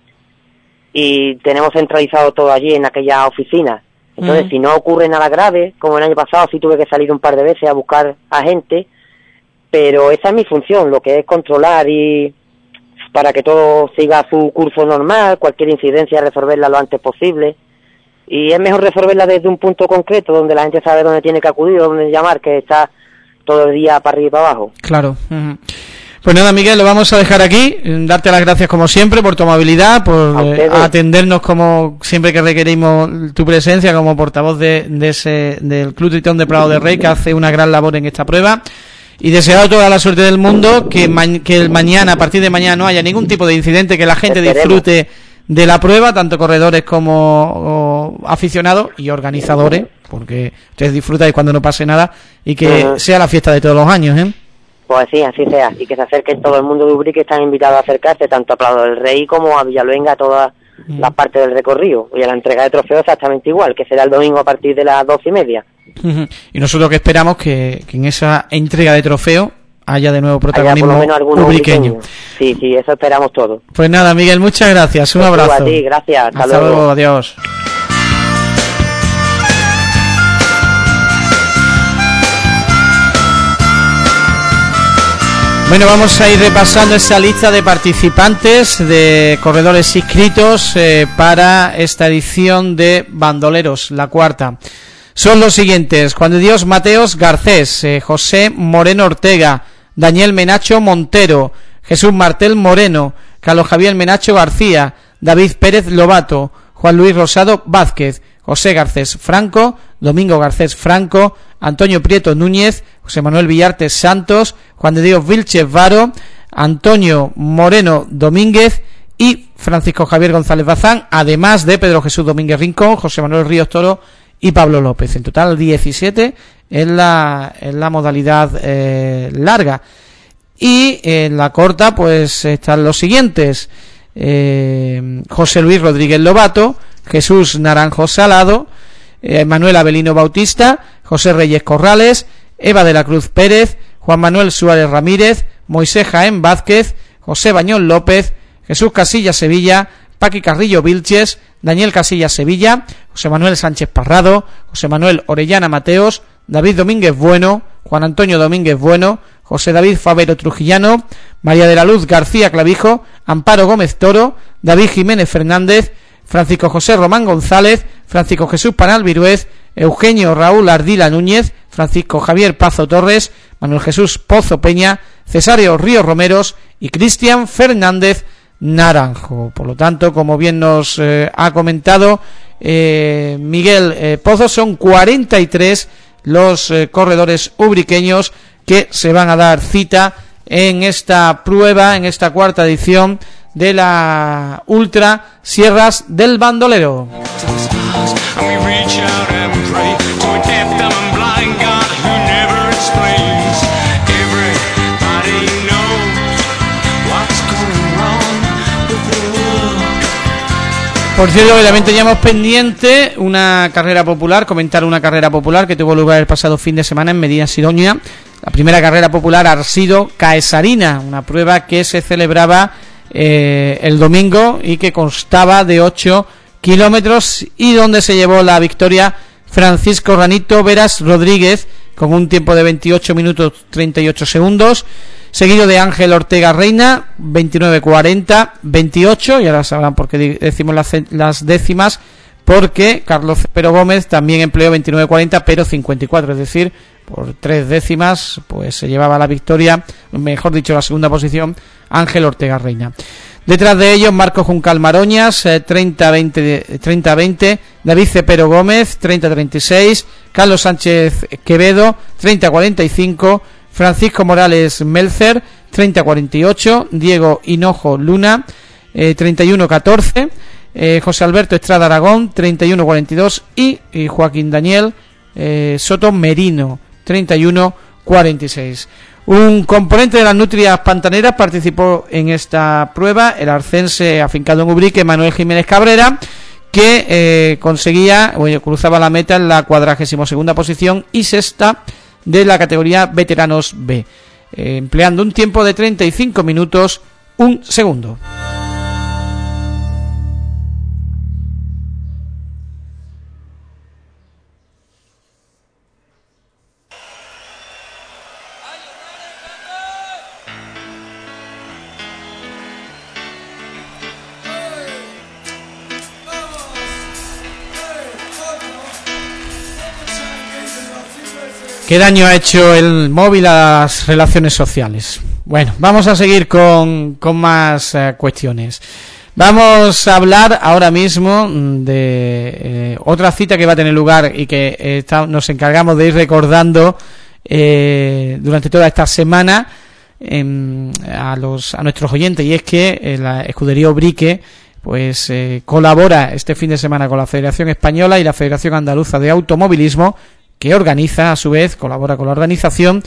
y tenemos centralizado todo allí en aquella oficina. Entonces, uh-huh. si no ocurre nada grave, como el año pasado, sí tuve que salir un par de veces a buscar a gente, pero esa es mi función, lo que es controlar y para que todo siga su curso normal, cualquier incidencia resolverla lo antes posible. Y es mejor resolverla desde un punto concreto, donde la gente sabe dónde tiene que acudir, dónde llamar, que está todo el día para arriba y para abajo. Claro. Uh-huh. Pues nada, Miguel, lo vamos a dejar aquí. Darte las gracias como siempre por tu amabilidad, por eh, atendernos como siempre que requerimos tu presencia como portavoz de, de ese del Club Tritón de Prado del Rey, que hace una gran labor en esta prueba. Y deseado toda la suerte del mundo, que, ma- que el mañana, a partir de mañana, no haya ningún tipo de incidente, que la gente Esperemos. disfrute de la prueba, tanto corredores como aficionados y organizadores, porque ustedes disfrutáis cuando no pase nada y que uh-huh. sea la fiesta de todos los años, ¿eh? Pues sí, así sea, y que se acerquen todo el mundo de Ubrique, están invitados a acercarse tanto a Prado del Rey como a Villaluenga, a todas uh-huh. las partes del recorrido, y a la entrega de trofeos exactamente igual, que será el domingo a partir de las dos y media. Uh-huh. Y nosotros que esperamos que, que en esa entrega de trofeos haya de nuevo protagonismo ubriqueño. Sí, sí, eso esperamos todos. Pues nada, Miguel, muchas gracias, un pues abrazo. A ti, gracias, hasta, hasta luego. luego, adiós. Bueno, vamos a ir repasando esa lista de participantes, de corredores inscritos eh, para esta edición de Bandoleros, la cuarta. Son los siguientes: Juan de Dios Mateos Garcés, eh, José Moreno Ortega, Daniel Menacho Montero, Jesús Martel Moreno, Carlos Javier Menacho García, David Pérez Lobato, Juan Luis Rosado Vázquez, José Garcés Franco, Domingo Garcés Franco, Antonio Prieto Núñez, José Manuel Villarte Santos, Juan de Dios Vilches Varo, Antonio Moreno Domínguez y Francisco Javier González Bazán, además de Pedro Jesús Domínguez Rincón, José Manuel Ríos Toro y Pablo López. En total diecisiete en la, en la modalidad eh, larga. Y en la corta pues están los siguientes: eh, José Luis Rodríguez Lobato, Jesús Naranjo Salado eh, Manuel Avelino Bautista, José Reyes Corrales, Eva de la Cruz Pérez, Juan Manuel Suárez Ramírez, Moisés Jaén Vázquez, José Bañón López, Jesús Casillas Sevilla, Paqui Carrillo Vilches, Daniel Casillas Sevilla, José Manuel Sánchez Parrado, José Manuel Orellana Mateos, David Domínguez Bueno, Juan Antonio Domínguez Bueno, José David Favero Trujillano, María de la Luz García Clavijo, Amparo Gómez Toro, David Jiménez Fernández, Francisco José Román González, Francisco Jesús Panal Viruez, Eugenio Raúl Ardila Núñez, Francisco Javier Pazo Torres, Manuel Jesús Pozo Peña, Cesario Ríos Romeros y Cristian Fernández Naranjo. Por lo tanto, como bien nos eh, ha comentado eh, Miguel eh, Pozo, son cuarenta y tres los eh, corredores ubriqueños que se van a dar cita en esta prueba, en esta cuarta edición de la Ultra Sierras del Bandolero. Por cierto, que también teníamos pendiente una carrera popular, comentar una carrera popular que tuvo lugar el pasado fin de semana en Medina Sidonia. La primera carrera popular ha sido Caesarina, una prueba que se celebraba eh, el domingo y que constaba de ocho kilómetros y donde se llevó la victoria Francisco Ranito Veras Rodríguez con un tiempo de veintiocho minutos treinta y ocho segundos, seguido de Ángel Ortega Reina, veintinueve cuarenta veintiocho, y ahora sabrán por qué decimos las, las décimas, porque Carlos Pero Gómez también empleó veintinueve cuarenta pero cincuenta y cuatro, es decir, por tres décimas pues se llevaba la victoria, mejor dicho la segunda posición, Ángel Ortega Reina. Detrás de ellos Marcos Juncal Maroñas, eh, treinta veinte, David Cepero Gómez, treinta treinta y seis, Carlos Sánchez Quevedo, treinta cuarenta y cinco, Francisco Morales Melcer, treinta cuarenta y ocho, Diego Hinojo Luna, eh, treinta y uno catorce, eh, José Alberto Estrada Aragón, treinta y uno cuarenta y dos y, y Joaquín Daniel eh, Soto Merino, treinta y uno cuarenta y seis. Un componente de las Nutrias Pantaneras participó en esta prueba, el arcense afincado en Ubrique, Manuel Jiménez Cabrera, que eh, conseguía, bueno, cruzaba la meta en la cuadragésima segunda posición y sexta de la categoría Veteranos B, eh, empleando un tiempo de treinta y cinco minutos, un segundo. ¿Qué daño ha hecho el móvil a las relaciones sociales? Bueno, vamos a seguir con, con más eh, cuestiones. Vamos a hablar ahora mismo de eh, otra cita que va a tener lugar y que eh, está, nos encargamos de ir recordando eh, durante toda esta semana eh, a los a nuestros oyentes, y es que eh, la escudería Ubrique pues eh, colabora este fin de semana con la Federación Española y la Federación Andaluza de Automovilismo, que organiza, a su vez, colabora con la organización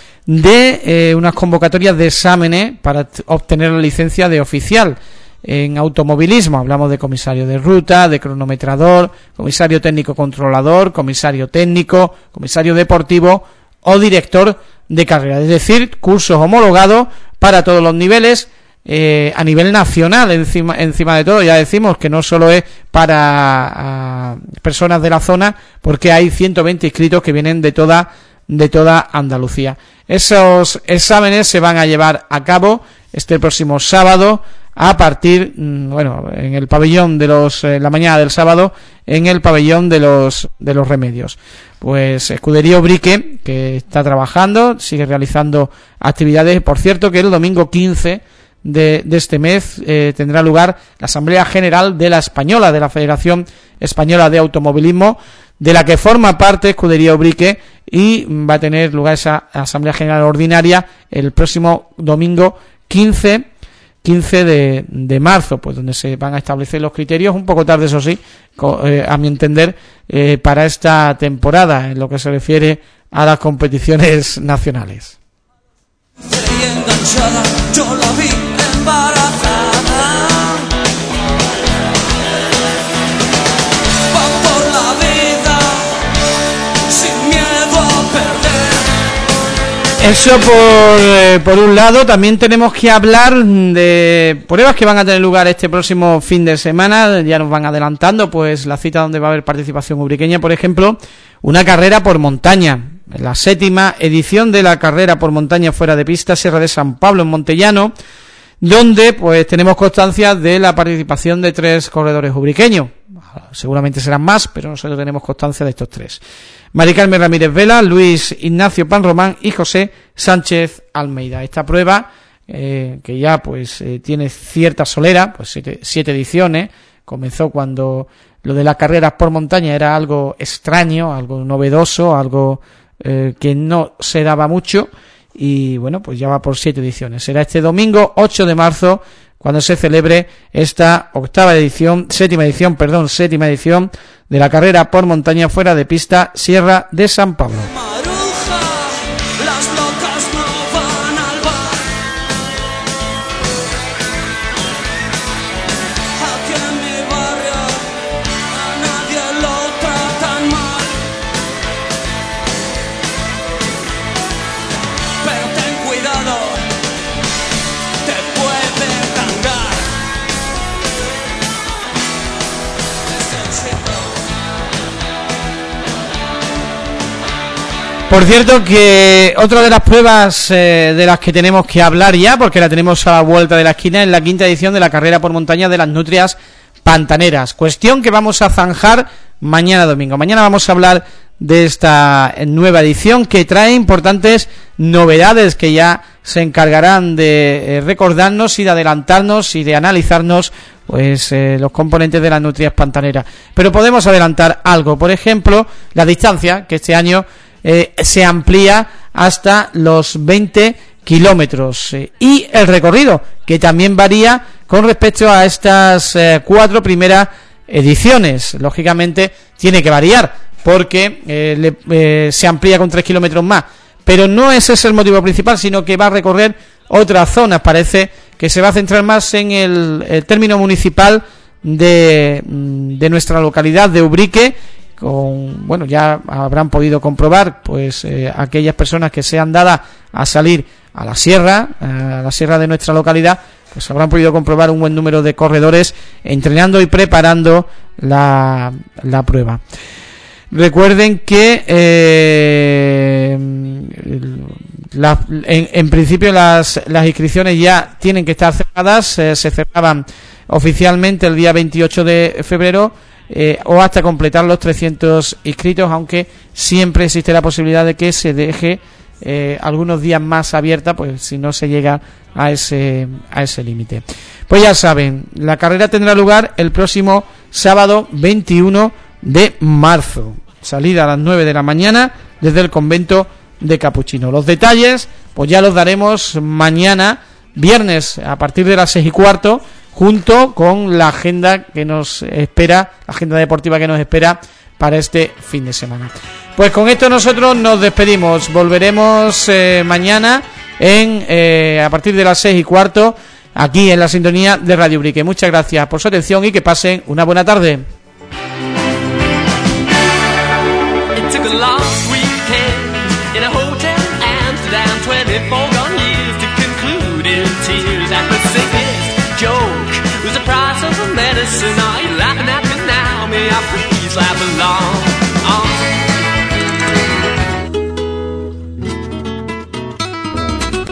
de eh, unas convocatorias de exámenes para t- obtener la licencia de oficial en automovilismo. Hablamos de comisario de ruta, de cronometrador, comisario técnico controlador, comisario técnico, comisario deportivo o director de carrera. Es decir, cursos homologados para todos los niveles, eh, a nivel nacional, encima, encima de todo. Ya decimos que no solo es para a, personas de la zona, porque hay ciento veinte inscritos que vienen de toda de toda Andalucía. Esos exámenes se van a llevar a cabo este próximo sábado a partir, bueno, en el pabellón de los, en la mañana del sábado, en el pabellón de los de los Remedios. Pues Escudería Ubrique, que está trabajando, sigue realizando actividades. Por cierto, que el domingo quince de, de este mes eh, tendrá lugar la Asamblea General de la Española, de la Federación Española de Automovilismo, de la que forma parte Escudería Ubrique, y va a tener lugar esa Asamblea General Ordinaria el próximo domingo quince de, de marzo, pues donde se van a establecer los criterios, un poco tarde eso sí, co, eh, a mi entender, eh, para esta temporada en lo que se refiere a las competiciones nacionales. Yo la vi embarazada, va por la vida Eso por, eh, por un lado. También tenemos que hablar de pruebas que van a tener lugar este próximo fin de semana. Ya nos van adelantando pues la cita donde va a haber participación ubriqueña. Por ejemplo, una carrera por montaña, la séptima edición de la carrera por montaña fuera de pista Sierra de San Pablo en Montellano, donde pues tenemos constancia de la participación de tres corredores ubriqueños. Seguramente serán más, pero nosotros tenemos constancia de estos tres: Mari Carmen Ramírez Vela, Luis Ignacio Pan Román y José Sánchez Almeida. Esta prueba, eh, que ya pues eh, tiene cierta solera, pues siete, siete ediciones, comenzó cuando lo de las carreras por montaña era algo extraño, algo novedoso, algo eh, que no se daba mucho, y bueno, pues ya va por siete ediciones. Será este domingo ocho de marzo cuando se celebre esta octava edición, séptima edición, perdón, séptima edición de la carrera por montaña fuera de pista Sierra de San Pablo. Por cierto que otra de las pruebas eh, de las que tenemos que hablar ya, porque la tenemos a la vuelta de la esquina, es la quinta edición de la carrera por montaña de las Nutrias Pantaneras. Cuestión que vamos a zanjar mañana domingo. Mañana vamos a hablar de esta nueva edición que trae importantes novedades que ya se encargarán de eh, recordarnos y de adelantarnos y de analizarnos pues eh, los componentes de las Nutrias Pantaneras. Pero podemos adelantar algo, por ejemplo, la distancia que este año Eh, se amplía hasta los veinte kilómetros eh, y el recorrido, que también varía con respecto a estas eh, cuatro primeras ediciones. Lógicamente tiene que variar porque eh, le, eh, se amplía con tres kilómetros más, pero no ese es el motivo principal, sino que va a recorrer otras zonas. Parece que se va a centrar más en el, el término municipal de, de nuestra localidad de Ubrique. Con, bueno, ya habrán podido comprobar pues eh, aquellas personas que sean dadas a salir a la sierra, a la sierra de nuestra localidad, pues habrán podido comprobar un buen número de corredores entrenando y preparando la, la prueba. Recuerden que eh, la, en, en principio las, las inscripciones ya tienen que estar cerradas, eh, se cerraban oficialmente el día veintiocho de febrero, Eh, o hasta completar los trescientos inscritos, aunque siempre existe la posibilidad de que se deje eh, algunos días más abierta, pues si no se llega a ese a ese límite. Pues ya saben, la carrera tendrá lugar el próximo sábado veintiuno de marzo, salida a las nueve de la mañana desde el convento de Capuchino. Los detalles pues ya los daremos mañana viernes a partir de las seis y cuarto, junto con la agenda que nos espera, la agenda deportiva que nos espera para este fin de semana. Pues con esto nosotros nos despedimos. Volveremos eh, mañana en eh, a partir de las seis y cuarto aquí en la sintonía de Radio Ubrique. Muchas gracias por su atención y que pasen una buena tarde. Medicine, are you laughing at me now? May I please laugh along?